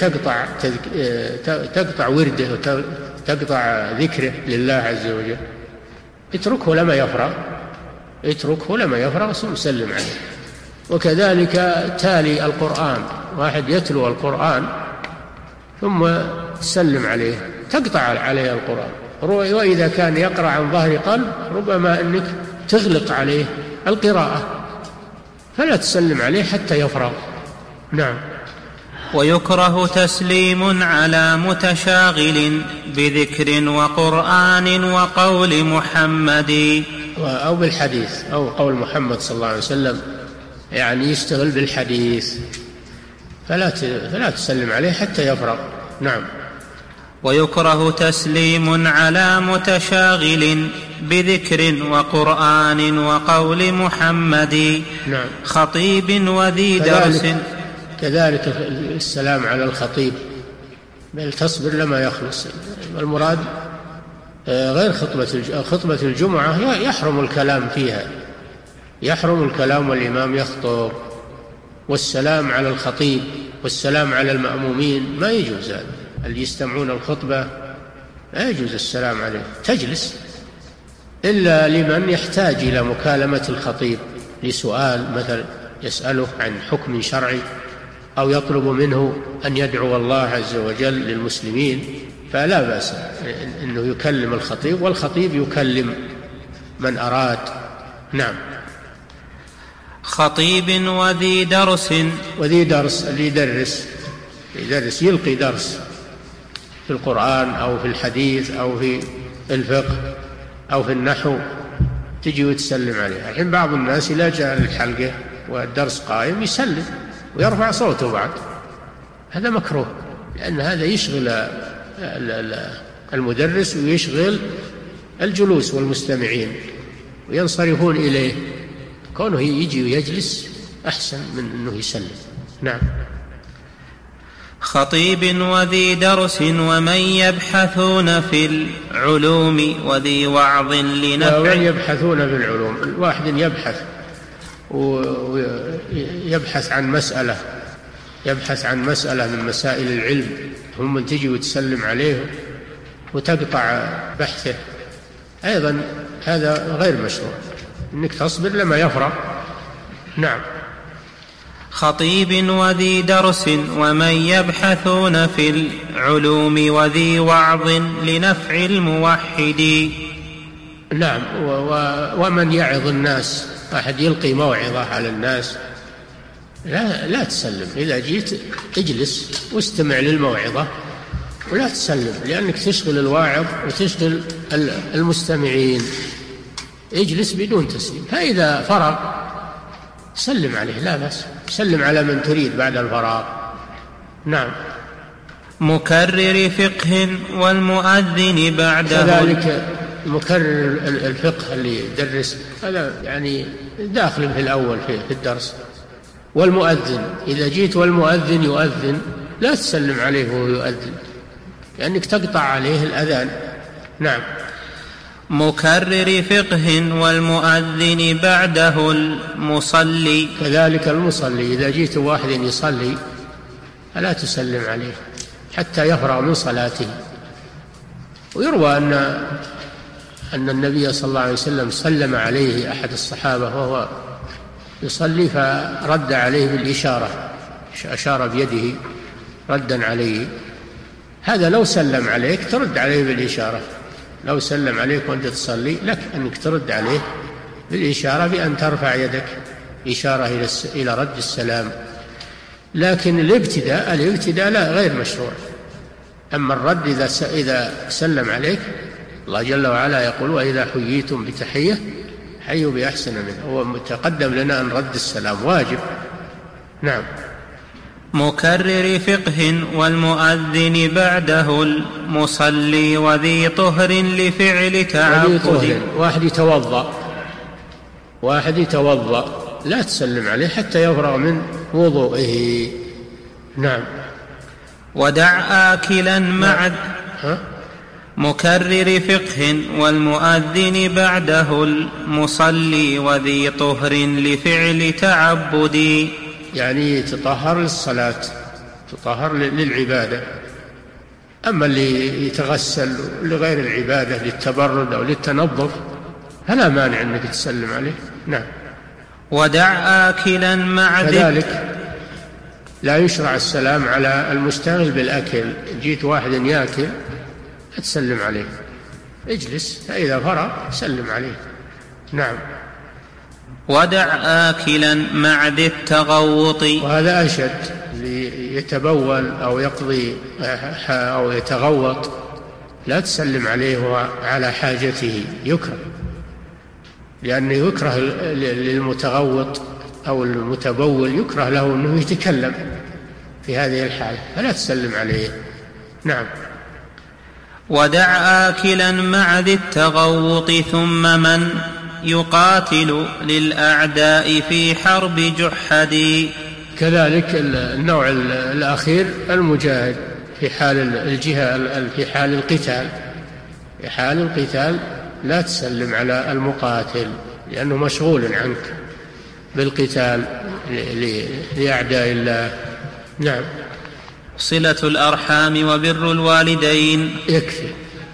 تقطع ورده وتقطع ذكره لله عز وجل. اتركه لما يفرغ ثم سلم عليه. وكذلك تالي القرآن، واحد يتلو القرآن ثم تسلم عليه تقطع عليه القرآن. وإذا كان يقرأ عن ظهر قلب ربما أنك تغلق عليه القراءة، فلا تسلم عليه حتى يفرغ. نعم. ويكره تسليم على متشاغل بذكر وقرآن وقول محمد، أو بالحديث، أو قول محمد صلى الله عليه وسلم، يعني يشتغل بالحديث، فلا تسلم عليه حتى يفرغ. نعم. ويكره تسليم على متشاغل بذكر وقرآن وقول محمد. نعم. خطيب وذي درس. كذلك السلام على الخطيب، بل تصبر لما يخلص. المراد غير خطبة الجمعة يحرم الكلام فيها، يحرم الكلام والإمام يخطب، والسلام على الخطيب والسلام على المأمومين ما يجوز. هذا اللي يستمعون الخطبة لا يجوز السلام عليه. تجلس إلا لمن يحتاج إلى مكالمة الخطيب لسؤال، مثلا يسأله عن حكم شرعي أو يطلب منه أن يدعو الله عز وجل للمسلمين، فلا بأس أنه يكلم الخطيب، والخطيب يكلم من أراد. نعم. خطيب وذي درس. وذي درس اللي يدرس يلقي درس في القرآن أو في الحديث أو في الفقه أو في النحو، تجي وتسلم عليه. الحين بعض الناس إذا جاء الحلقة والدرس قائم يسلم ويرفع صوته بعد، هذا مكروه، لأن هذا يشغل المدرس ويشغل الجلوس والمستمعين وينصرفون إليه. كونه يجي ويجلس أحسن من أنه يسلم. نعم. خطيب وذي درس ومن يبحثون في العلوم وذي وعظ لنفع. ومن يبحثون في العلوم، الواحد يبحث عن مسألة من مسائل العلم، ثم تجي وتسلم عليه وتقطع بحثه، أيضا هذا غير مشروع، إنك تصبر لما يفرغ. نعم. خطيب وذي درس ومن يبحثون في العلوم وذي وعظ لنفع الموحد. نعم. ومن يعظ الناس، أحد يلقي موعظة على الناس، لا تسلم. إذا جيت اجلس واستمع للموعظة ولا تسلم، لأنك تشغل الواعظ وتشغل المستمعين. اجلس بدون تسليم، فإذا فرغ سلم عليه، لا بأس، سلم على من تريد بعد الفراغ. نعم. مكرر فقه والمؤذن بعده. كذلك مكرر الفقه اللي يدرس، هذا يعني داخل في الأول في الدرس. والمؤذن إذا جيت والمؤذن يؤذن لا تسلم عليه وهو يؤذن، لأنك تقطع عليه الأذان. نعم. مكرر فقه والمؤذن بعده المصلي. كذلك المصلي إذا جيت واحد يصلي فلا تسلم عليه حتى يفرغ من صلاته. ويروى أن النبي صلى الله عليه وسلم سلم عليه أحد الصحابة وهو يصلي، فرد عليه بالإشارة، أشار بيده ردا عليه. هذا لو سلم عليك ترد عليه بالإشارة، لو سلم عليك وأنت تصلي لك أنك ترد عليه بالإشارة بأن ترفع يدك إشارة إلى رد السلام. لكن الابتداء لا، غير مشروع. أما الرد إذا سلم عليك، الله جل وعلا يقول: وإذا حييتم بتحية حيوا بأحسن منها. هو متقدم لنا أن رد السلام واجب. نعم. مكرر فقه والمؤذن بعده المصلي وذي طهر لفعل تعبد. واحد يتوضأ لا تسلم عليه حتى يفرغ من وضوئه. نعم. ودع آكلا مع مكرر فقه والمؤذن بعده المصلي وذي طهر لفعل تعبد، يعني يتطهر للصلاة، يتطهر للعبادة. أما اللي يتغسل لغير العبادة للتبرد أو للتنظف فلا مانع أنك تسلم عليه. نعم. ودع آكلا مع كذلك لا يشرع السلام على المشتغل بالأكل. جيت واحد يأكل تسلم عليه، اجلس، فإذا فرغ سلم عليه. نعم. ودع آكلا مع ذي التغوط، وهذا أشد، يتبول أو يقضي أو يتغوط لا تسلم عليه على حاجته، يكره، لأنه يكره للمتغوط أو المتبول، يكره له أنه يتكلم في هذه الحالة، فلا تسلم عليه. نعم. ودع آكلا مع ذي التغوط ثم من يقاتل للأعداء في حرب جحد. كذلك النوع الأخير المجاهد في حال الجهاد، في حال القتال. في حال القتال لا تسلم على المقاتل لأنه مشغول عنك بالقتال لأعداء الله. نعم. صلة الأرحام وبر الوالدين يكفي.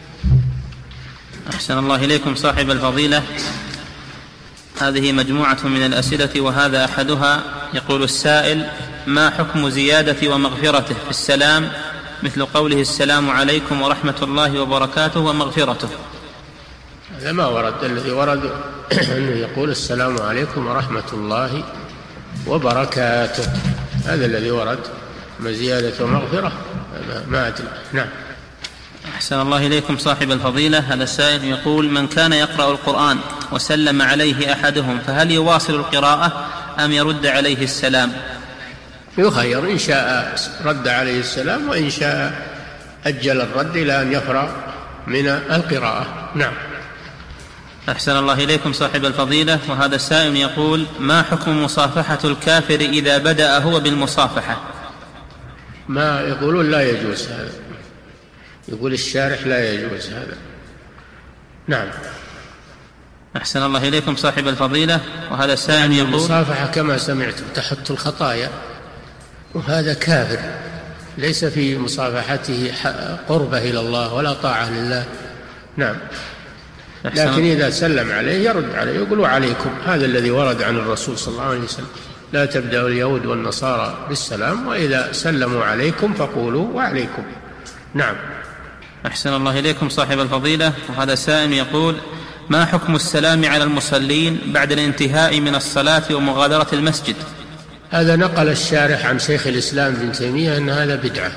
أحسن الله إليكم صاحب الفضيلة. هذه مجموعة من الأسئلة وهذا أحدها. يقول السائل: ما حكم زيادة ومغفرته في السلام مثل قوله السلام عليكم ورحمة الله وبركاته ومغفرته؟ هذا ما ورد. الذي ورد أنه يقول السلام عليكم ورحمة الله وبركاته، هذا الذي ورد. ما زيادة ومغفرة ما أدري. نعم. أحسن الله إليكم صاحب الفضيلة. هذا السائل يقول: من كان يقرأ القرآن وسلم عليه أحدهم فهل يواصل القراءة أم يرد عليه السلام؟ يخير، إن شاء رد عليه السلام وإن شاء أجل الرد إلى أن يفرغ من القراءة. نعم. أحسن الله إليكم صاحب الفضيلة. وهذا السائل يقول: ما حكم مصافحة الكافر إذا بدأ هو بالمصافحة؟ ما يقولون لا يجوز هذا، يقول الشارح لا يجوز هذا. نعم. أحسن الله إليكم صاحب الفضيلة. وهذا السائل يقول: المصافحة كما سمعتم تحط الخطايا، وهذا كافر ليس في مصافحته قربة إلى الله ولا طاعة لله. نعم. لكن إذا سلم عليه يرد عليه، يقول عليكم، هذا الذي ورد عن الرسول صلى الله عليه وسلم: لا تبدأوا اليهود والنصارى بالسلام، وإذا سلموا عليكم فقولوا وعليكم. نعم. أحسن الله إليكم صاحب الفضيلة. وهذا سائل يقول: ما حكم السلام على المصلين بعد الانتهاء من الصلاة ومغادرة المسجد؟ هذا نقل الشارح عن شيخ الإسلام ابن تيمية أن هذا بدعة،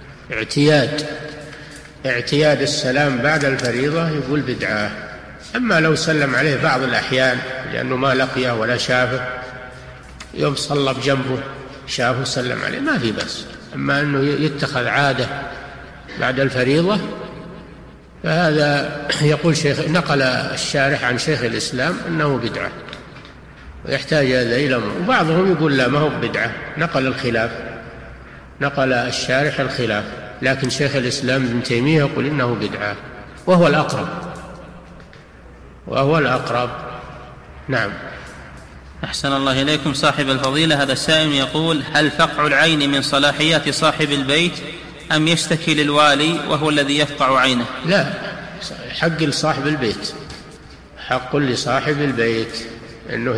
اعتياد السلام بعد الفريضة يقول بدعة. أما لو سلم عليه بعض الأحيان لأنه ما لقيه ولا شافه، يوم صلى بجنبه شافه سلم عليه ما في بس. أما أنه يتخذ عادة بعد الفريضة فهذا يقول نقل الشارح عن شيخ الإسلام أنه بدعة ويحتاج هذا إلى وبعضهم يقول لا ما هو بدعة، نقل الشارح الخلاف، لكن شيخ الإسلام ابن تيمية يقول إنه بدعة وهو الأقرب. نعم. أحسن الله إليكم صاحب الفضيلة. هذا السائل يقول: هل فقع العين من صلاحيات صاحب البيت أم يشتكي للوالي وهو الذي يفقع عينه؟ لا، حق لصاحب البيت، حق لصاحب البيت أنه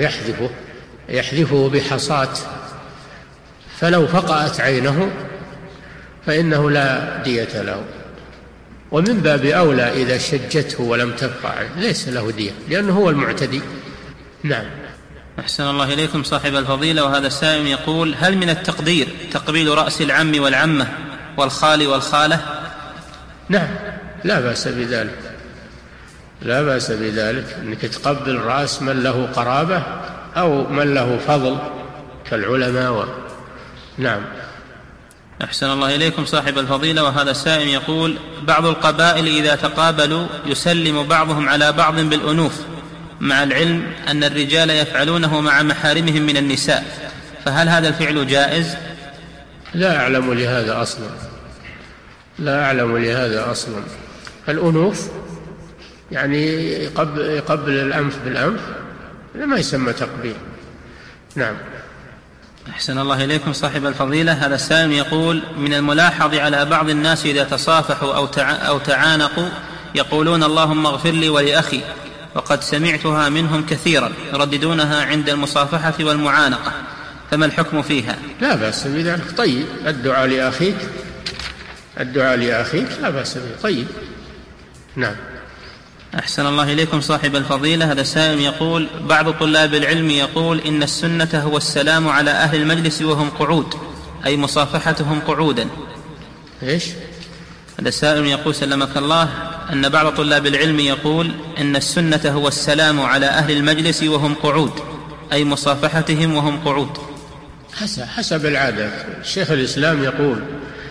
يحذفه بحصاة، فلو فقعت عينه فإنه لا دية له. ومن باب أولى إذا شجته ولم تبقى عنه ليس له دية لأنه هو المعتدي. نعم. أحسن الله إليكم صاحب الفضيلة. وهذا السائل يقول: هل من التقدير تقبيل رأس العم والعمة والخال والخالة؟ نعم، لا بأس بذلك، لا بأس بذلك أنك تقبل رأس من له قرابة أو من له فضل كالعلماء نعم. أحسن الله إليكم صاحب الفضيلة. وهذا السائل يقول: بعض القبائل إذا تقابلوا يسلم بعضهم على بعض بالأنوف، مع العلم أن الرجال يفعلونه مع محارمهم من النساء، فهل هذا الفعل جائز؟ لا أعلم لهذا أصلا، لا أعلم لهذا أصلا. الأنوف يعني يقبل الأنف بالأنف، ما يسمى تقبيل. نعم. أحسن الله إليكم صاحب الفضيلة. هذا السائل يقول: من الملاحظ على بعض الناس إذا تصافحوا أو تعانقوا يقولون اللهم اغفر لي ولأخي، وقد سمعتها منهم كثيرا يرددونها عند المصافحة والمعانقة، فما الحكم فيها؟ لا بأس بذلك، طيب. الدعاء لأخيك، الدعاء لأخيك لا بأس به، طيب. نعم. أحسن الله إليكم صاحب الفضيلة. هذا السائل يقول: بعض طلاب العلم يقول إن السنة هو السلام على أهل المجلس وهم قعود، أي مصافحتهم قعودا. إيش؟ هذا السائل يقول سلمك الله أن بعض طلاب العلم يقول إن السنة هو السلام على أهل المجلس وهم قعود، أي مصافحتهم وهم قعود. حسب العادة. شيخ الإسلام يقول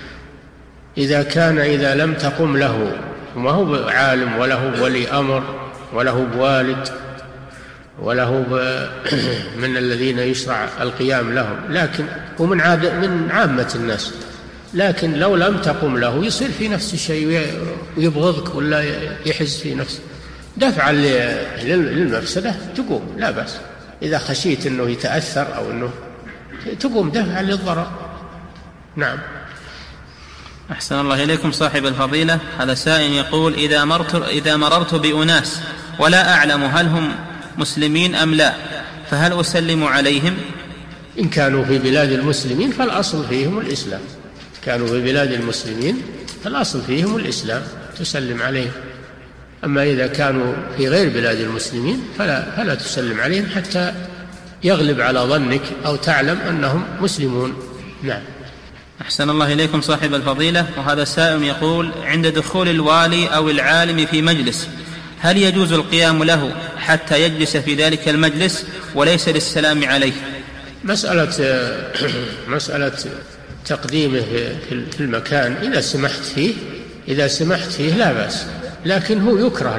إذا لم تقم له، وما هو عالم ولا هو ولي أمر ولا هو بوالد ولا هو من الذين يشرع القيام لهم، لكن هو من عامة الناس، لكن لو لم تقم له يصير في نفس الشيء ويبغضك ولا يحز في نفسه. دفعا للمفسدة تقوم، لا بأس. إذا خشيت أنه يتأثر أو أنه تقوم دفعا للضرر. نعم. أحسن الله إليكم صاحب الفضيلة. هذا سائل يقول: إذا مررت بأناس ولا أعلم هل هم مسلمين أم لا، فهل أسلم عليهم؟ إن كانوا في بلاد المسلمين فالأصل فيهم الإسلام، كانوا في بلاد المسلمين فالأصل فيهم الإسلام، تسلم عليهم. أما إذا كانوا في غير بلاد المسلمين فلا تسلم عليهم حتى يغلب على ظنك أو تعلم أنهم مسلمون. نعم. أحسن الله إليكم صاحب الفضيلة. وهذا سائل يقول: عند دخول الوالي أو العالم في مجلس هل يجوز القيام له حتى يجلس في ذلك المجلس وليس للسلام عليه؟ مسألة تقديمه في المكان إذا سمحت فيه لا بأس، لكن هو يكره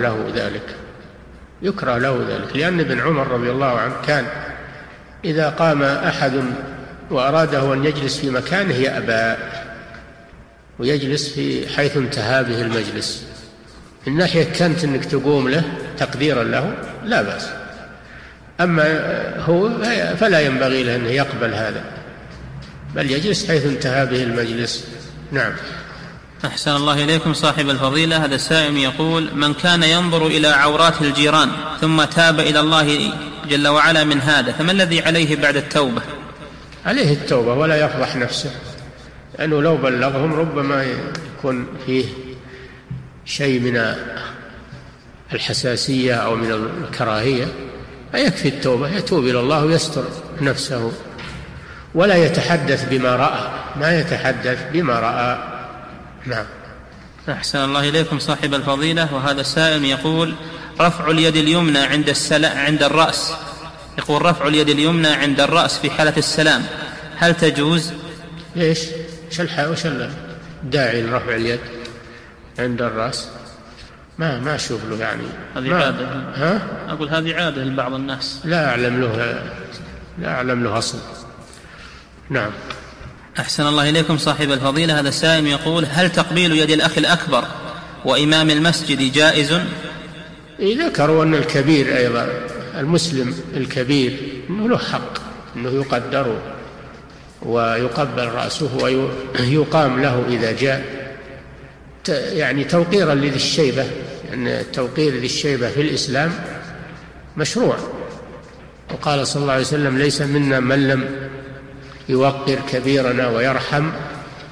له ذلك، لأن ابن عمر رضي الله عنه كان إذا قام أحد وأراده أن يجلس في مكانه يأبى ويجلس في حيث انتهى به المجلس. من ناحية كانت أنك تقوم له تقديرا له لا بأس، أما هو فلا ينبغي له أن يقبل هذا، بل يجلس حيث انتهى به المجلس. نعم. أحسن الله إليكم صاحب الفضيلة. هذا السائل يقول: من كان ينظر إلى عورات الجيران ثم تاب إلى الله جل وعلا من هذا، فما الذي عليه بعد التوبة؟ عليه التوبة ولا يفضح نفسه، لأنه لو بلغهم ربما يكون فيه شيء من الحساسية أو من الكراهية، فيكفي التوبة، يتوب إلى الله ويستر نفسه ولا يتحدث بما رأى، ما يتحدث بما رأى. نعم. أحسن الله إليكم صاحب الفضيلة. وهذا السائل يقول: رفع اليد اليمنى عند الرأس، يقول رفع اليد اليمنى عند الرأس في حالة السلام هل تجوز؟ ليش؟ وش الداعي لرفع اليد عند الرأس؟ ما أشوف له يعني هذه عادة. أقول هذه عادة لبعض الناس، لا أعلم له أصل. نعم. أحسن الله إليكم صاحب الفضيلة. هذا السائل يقول: هل تقبيل يد الأخ الأكبر وإمام المسجد جائز؟ ذكروا أن الكبير أيضا، المسلم الكبير أنه له حق أنه يقدر ويقبل رأسه ويقام له إذا جاء، يعني توقيرا لذي الشيبة، لأن التوقير ذي الشيبة في الإسلام مشروع، وقال صلى الله عليه وسلم: ليس منا من لم يوقر كبيرنا ويرحم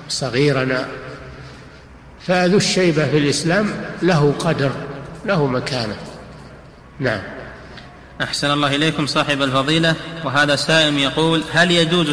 صغيرنا. فذو الشيبة في الإسلام له قدر، له مكانة. نعم. أحسن الله إليكم صاحب الفضيلة. وهذا سائل يقول: هل يجوز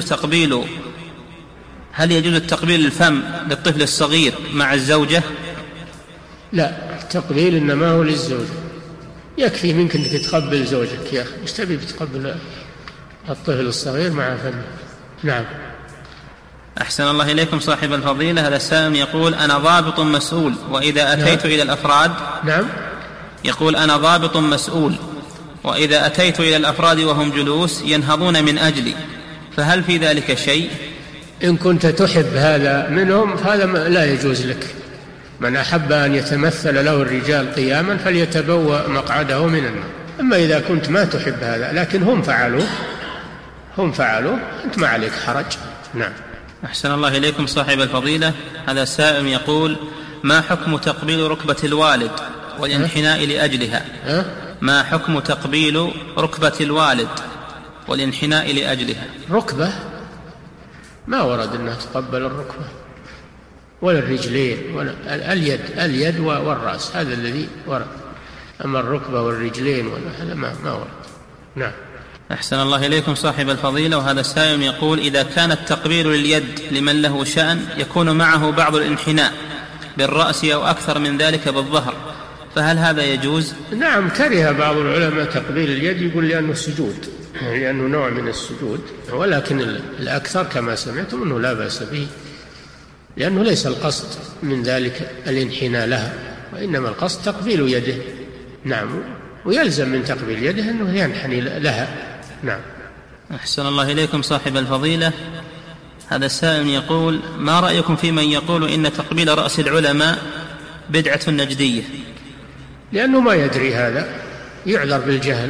التقبيل الفم للطفل الصغير مع الزوجة؟ لا، التقبيل إنما هو للزوجة. يكفي منك أنك تقبل زوجك يا أخي، إيش تبي تقبل الطفل الصغير مع فمه؟ نعم. أحسن الله إليكم صاحب الفضيلة. هذا السائل يقول: أنا ضابط مسؤول وإذا أتيت إلى الأفراد. نعم. يقول: أنا ضابط مسؤول وإذا أتيت إلى الأفراد وهم جلوس ينهضون من أجلي، فهل في ذلك شيء؟ إن كنت تحب هذا منهم فهذا لا يجوز لك. من أحب أن يتمثل له الرجال قياما فليتبوأ مقعده من النار. أما إذا كنت ما تحب هذا لكن هم فعلوه أنت ما عليك حرج. نعم. أحسن الله إليكم صاحب الفضيلة. هذا سائل يقول: ما حكم تقبيل ركبة الوالد والانحناء لأجلها؟ ما حكم تقبيل ركبة الوالد والانحناء لأجلها؟ ركبة ما ورد أنها تقبل الركبة ولا الرجلين ولا اليد والرأس، هذا الذي ورد. أما الركبة والرجلين هذا ما ورد. نعم. أحسن الله إليكم صاحب الفضيلة. وهذا السائل يقول: إذا كان التقبيل لليد لمن له شأن يكون معه بعض الانحناء بالرأس أو أكثر من ذلك بالظهر، فهل هذا يجوز؟ نعم. كره بعض العلماء تقبيل اليد، يقول لأنه سجود، لأنه نوع من السجود، ولكن الأكثر كما سمعتم أنه لا بأس به، لأنه ليس القصد من ذلك الانحناء لها، وإنما القصد تقبيل يده. نعم. ويلزم من تقبيل يده أنه ينحني لها. نعم. أحسن الله إليكم صاحب الفضيلة. هذا السائل يقول: ما رأيكم في من يقول إن تقبيل رأس العلماء بدعة نجدية؟ لأنه ما يدري، هذا يعذر بالجهل،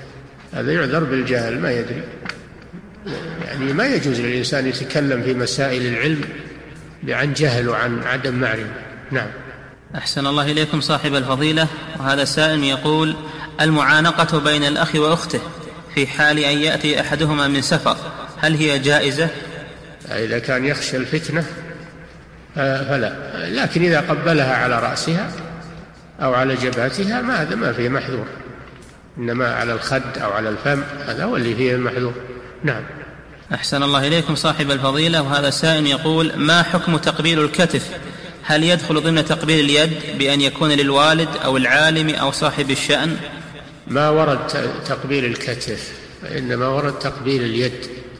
ما يدري. يعني ما يجوز للإنسان يتكلم في مسائل العلم عن جهل وعن عدم معرفة. نعم. أحسن الله إليكم صاحب الفضيلة. وهذا سائل يقول: المعانقة بين الأخ وأخته في حال أن يأتي أحدهما من سفر هل هي جائزة؟ إذا كان يخشى الفتنة فلا، لكن إذا قبلها على رأسها أو على جبهتها هذا ما فيه محذور، إنما على الخد أو على الفم هذا هو اللي فيه المحذور. نعم. أحسن الله إليكم صاحب الفضيلة. وهذا سائل يقول: ما حكم تقبيل الكتف؟ هل يدخل ضمن تقبيل اليد بأن يكون للوالد أو العالم أو صاحب الشأن؟ ما ورد تقبيل الكتف، إنما ورد تقبيل اليد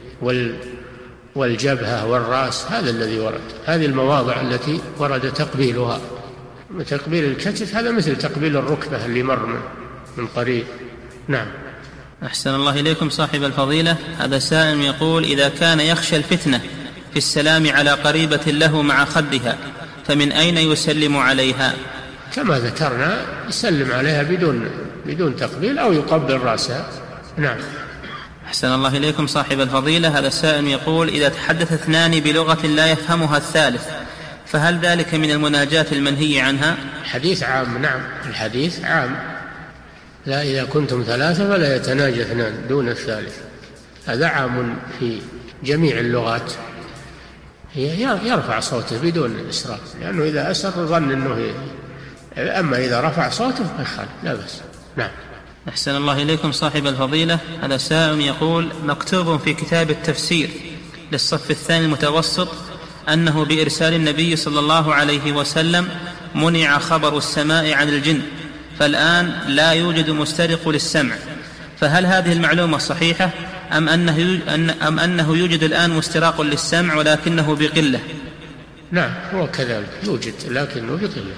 والجبهة والرأس، هذا الذي ورد، هذه المواضع التي ورد تقبيلها. تقبيل الكتف هذا مثل تقبيل الركبة اللي مر من قريب. نعم. أحسن الله إليكم صاحب الفضيلة. هذا سائل يقول: إذا كان يخشى الفتنة في السلام على قريبة له مع خدها فمن أين يسلم عليها؟ كما ذكرنا يسلم عليها بدون تقبيل أو يقبل رأسها. نعم. أحسن الله إليكم صاحب الفضيلة. هذا السائل يقول: إذا تحدث اثنان بلغة لا يفهمها الثالث فهل ذلك من المناجاة المنهي عنها؟ الحديث عام. نعم، الحديث عام. لا، إذا كنتم ثلاثة فلا يتناجى اثنان دون الثالث، هذا عام في جميع اللغات. يرفع صوته بدون إسراف، لأنه إذا أسر ظن أنه أما إذا رفع صوته فخل لا بأس. نعم. أحسن الله إليكم صاحب الفضيلة. هذا سائل يقول: مكتوب في كتاب التفسير للصف الثاني المتوسط أنه بإرسال النبي صلى الله عليه وسلم منع خبر السماء عن الجن، فالآن لا يوجد مسترق للسمع، فهل هذه المعلومة صحيحة أم أنه يوجد الآن مستراق للسمع ولكنه بقلة؟ نعم، هو كذلك يوجد لكنه بقلة.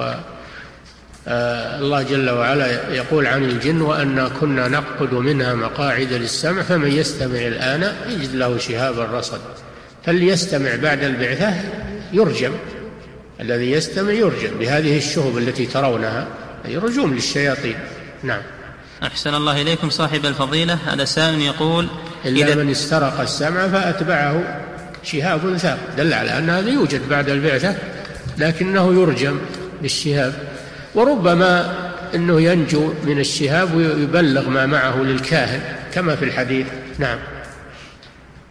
الله جل وعلا يقول عن الجن: وأنا كنا نقعد منها مقاعد للسمع فمن يستمع الآن يجد له شهابا رصد. فليستمع بعد البعثة يرجم، الذي يستمع يرجم بهذه الشهب التي ترونها، أي رجوم للشياطين. نعم. أحسن الله إليكم صاحب الفضيلة. هذا سائل يقول: إلا من استرق السمع فأتبعه شهاب ثاق، دل على أن هذا يوجد بعد البعثة لكنه يرجم بالشهاب، وربما أنه ينجو من الشهاب ويبلغ ما معه للكاهن كما في الحديث. نعم.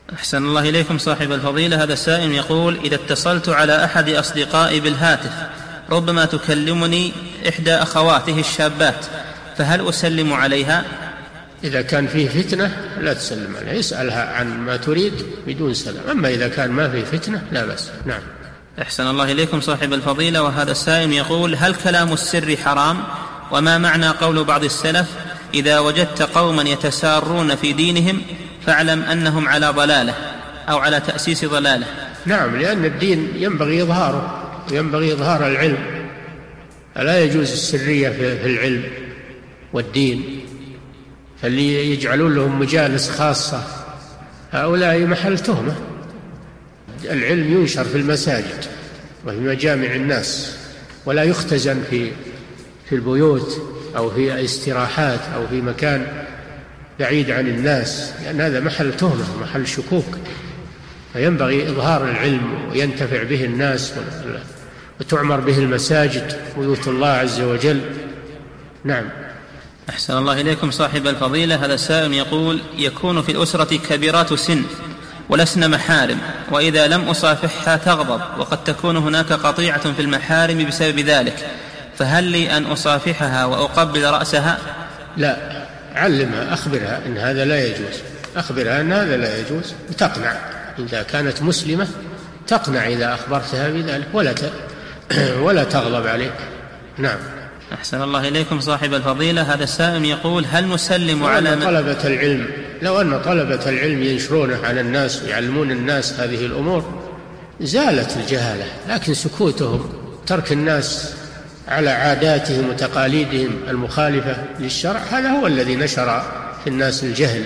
أحسن الله إليكم صاحب الفضيلة. هذا سائل يقول: إذا اتصلت على أحد أصدقائي بالهاتف ربما تكلمني إحدى أخواته الشابات، فهل أسلم عليها؟ إذا كان فيه فتنة لا تسلم عليها، اسألها عن ما تريد بدون سلام. أما إذا كان ما فيه فتنة لا بأس. نعم. أحسن الله إليكم صاحب الفضيلة. وهذا السائل يقول: هل كلام السر حرام؟ وما معنى قول بعض السلف: إذا وجدت قوما يتسارون في دينهم فاعلم أنهم على ضلالة أو على تأسيس ضلالة؟ نعم، لأن الدين ينبغي إظهاره، ينبغي إظهار العلم، لا يجوز السرية في العلم والدين. فاللي يجعلون لهم مجالس خاصة هؤلاء محل تهمة. العلم ينشر في المساجد وفي مجامع الناس، ولا يختزن في البيوت أو في استراحات أو في مكان بعيد عن الناس، لأن هذا محل تهمة محل شكوك. فينبغي إظهار العلم وينتفع به الناس وتعمر به المساجد بيوت الله عز وجل. نعم. أحسن الله إليكم صاحب الفضيلة. هذا السائل يقول: يكون في الأسرة كبيرات سن ولسن محارم، وإذا لم أصافحها تغضب، وقد تكون هناك قطيعة في المحارم بسبب ذلك، فهل لي أن أصافحها وأقبل رأسها؟ لا، علمها، أخبرها أن هذا لا يجوز، أخبرها أن هذا لا يجوز وتقنع. إذا كانت مسلمة تقنع إذا أخبرتها بذلك ولا تغضب عليك. نعم. أحسن الله إليكم صاحب الفضيلة. هذا السائل يقول: هل نسلم على طلبة العلم، لو أن طلبة العلم ينشرونه على الناس ويعلمون الناس هذه الأمور زالت الجهالة، لكن سكوتهم، ترك الناس على عاداتهم وتقاليدهم المخالفة للشرع، هذا هو الذي نشر في الناس الجهل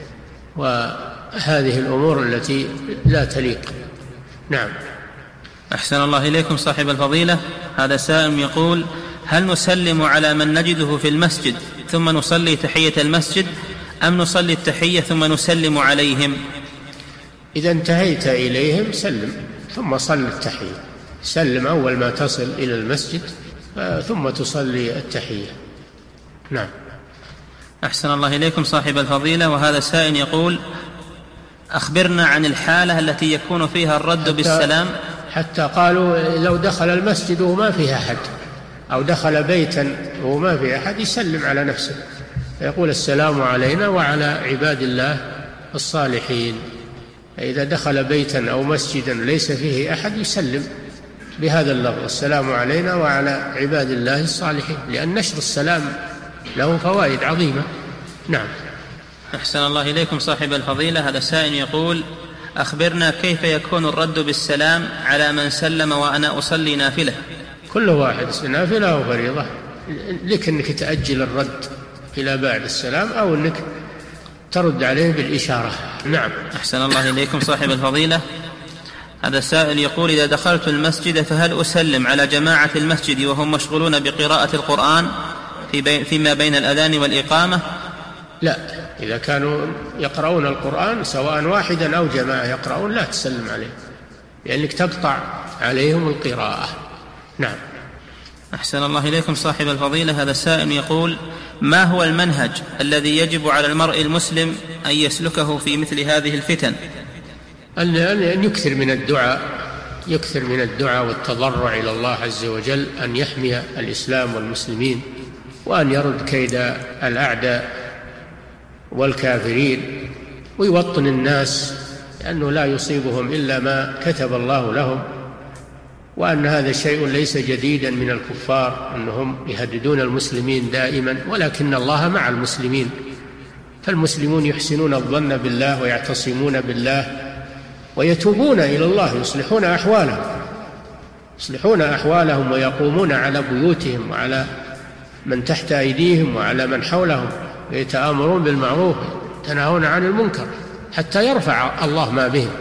وهذه الأمور التي لا تليق. نعم. أحسن الله إليكم صاحب الفضيلة. هذا سائل يقول: هل نسلم على من نجده في المسجد ثم نصلي تحية المسجد، أم نصلي التحية ثم نسلم عليهم؟ إذا انتهيت إليهم سلم ثم صل التحية، سلم أول ما تصل إلى المسجد ثم تصلي التحية. نعم. أحسن الله إليكم صاحب الفضيلة. وهذا سائل يقول: أخبرنا عن الحالة التي يكون فيها الرد بالسلام. حتى قالوا لو دخل المسجد وما فيها أحد، أو دخل بيتا وما فيه أحد، يسلم على نفسه، يقول: السلام علينا وعلى عباد الله الصالحين. إذا دخل بيتا أو مسجدا ليس فيه أحد يسلم بهذا اللفظ: السلام علينا وعلى عباد الله الصالحين، لأن نشر السلام له فوائد عظيمة. نعم. أحسن الله إليكم صاحب الفضيلة. هذا سائل يقول: أخبرنا كيف يكون الرد بالسلام على من سلم وأنا أصلي نافلة؟ كل واحد نافلة وفريضة، لك أنك تأجل الرد إلى بعد السلام أو أنك ترد عليه بالإشارة. نعم. أحسن الله إليكم صاحب الفضيلة. هذا سائل يقول: إذا دخلت المسجد فهل أسلم على جماعة المسجد وهم مشغولون بقراءة القرآن فيما بين الأذان والإقامة؟ لا، إذا كانوا يقرؤون القرآن سواء واحدا أو جماعة يقرؤون لا تسلم عليهم، لأنك تقطع عليهم القراءة. نعم. أحسن الله إليكم صاحب الفضيلة. هذا السائل يقول: ما هو المنهج الذي يجب على المرء المسلم أن يسلكه في مثل هذه الفتن؟ أن يكثر من الدعاء والتضرع إلى الله عز وجل أن يحمي الإسلام والمسلمين، وأن يرد كيد الأعداء والكافرين، ويوطن الناس لأنه لا يصيبهم إلا ما كتب الله لهم، وأن هذا شيء ليس جديدا من الكفار أنهم يهددون المسلمين دائما، ولكن الله مع المسلمين، فالمسلمون يحسنون الظن بالله ويعتصمون بالله ويتوبون إلى الله، يصلحون أحوالهم ويقومون على بيوتهم وعلى من تحت أيديهم وعلى من حولهم، ويتآمرون بالمعروف يتناهون عن المنكر حتى يرفع الله ما بهم.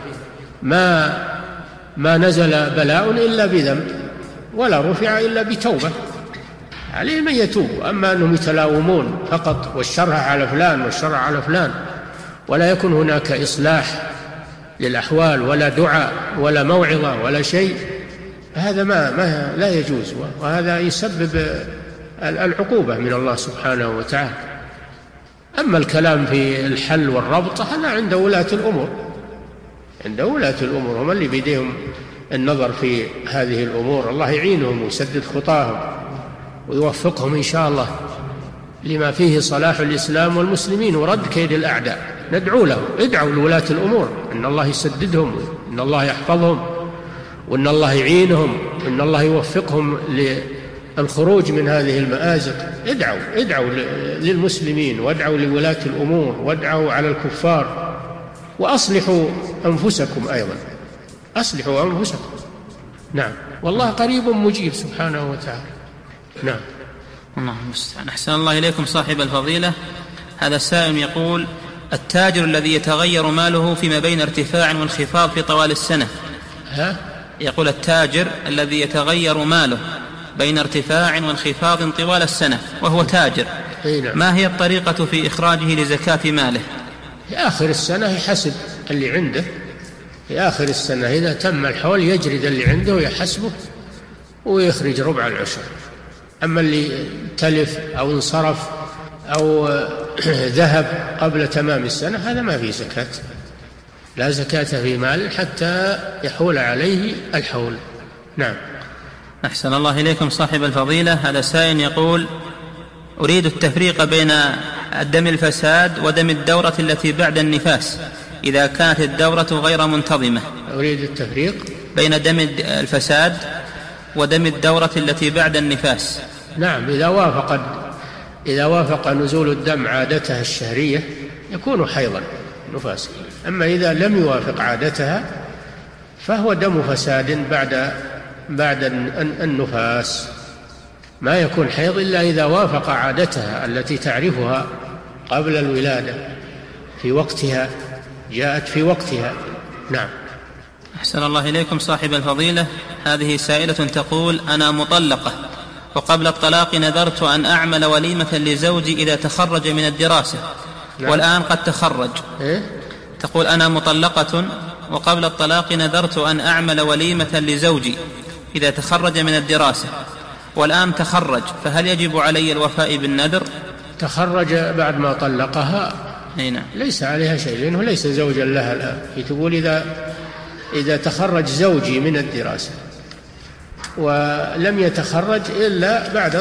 ما نزل بلاء إلا بذنب ولا رفع إلا بتوبة، عليه من يتوب. أما أنهم يتلاومون فقط والشر على فلان والشر على فلان، ولا يكون هناك إصلاح للأحوال ولا دعاء ولا موعظة ولا شيء، هذا ما لا يجوز، وهذا يسبب العقوبة من الله سبحانه وتعالى. أما الكلام في الحل والربط هذا عند ولاة الأمور، عند ولاة الأمور، هم اللي بيديهم النظر في هذه الأمور. الله يعينهم ويسدد خطاهم ويوفقهم إن شاء الله لما فيه صلاح الإسلام والمسلمين ورد كيد الأعداء. ندعو لهم، ادعوا لولاة الأمور إن الله يسددهم، إن الله يحفظهم، وإن الله يعينهم، وإن الله يوفقهم للخروج من هذه المآزق. ادعوا للمسلمين، وادعوا لولاة الأمور، وادعوا على الكفار، وأصلحوا أنفسكم أيضا، أصلحوا أنفسكم. نعم، والله قريب مجيب سبحانه وتعالى. نعم. الله المستعان. أحسن الله إليكم صاحب الفضيلة. هذا السائل يقول: التاجر الذي يتغير ماله فيما بين ارتفاع وانخفاض في طوال السنة. يقول: التاجر الذي يتغير ماله بين ارتفاع وانخفاض طوال السنة وهو تاجر، ما هي الطريقة في إخراجه لزكاة ماله؟ في آخر السنة يحسب اللي عنده، في آخر السنة إذا تم الحول يجرد اللي عنده ويحسبه ويخرج ربع العشر. أما اللي تلف أو انصرف أو ذهب قبل تمام السنة هذا ما فيه زكاة، لا زكاة في مال حتى يحول عليه الحول. نعم. أحسن الله إليكم صاحب الفضيلة. هذا سائل يقول: أريد التفريق بين الدم الفساد ودم الدورة التي بعد النفاس إذا كانت الدورة غير منتظمة. أريد التفريق بين دم الفساد ودم الدورة التي بعد النفاس. نعم، إذا وافق نزول الدم عادتها الشهرية يكون حيضا نفاسا. أما إذا لم يوافق عادتها فهو دم فساد بعد النفاس، ما يكون حيض إلا إذا وافق عادتها التي تعرفها قبل الولادة في وقتها، جاءت في وقتها. نعم. أحسن الله إليكم صاحب الفضيلة. هذه سائلة تقول: أنا مطلقة وقبل الطلاق نذرت أن أعمل وليمة لزوجي إذا تخرج من الدراسة. نعم. والآن قد تخرج. تقول: أنا مطلقة وقبل الطلاق نذرت أن أعمل وليمة لزوجي إذا تخرج من الدراسة، والآن تخرج، فهل يجب علي الوفاء بالنذر؟ تخرج بعد ما طلقها ليس عليها شيء، لأنه ليس زوجا لها الآن. تقول إذا تخرج زوجي من الدراسة ولم يتخرج إلا بعد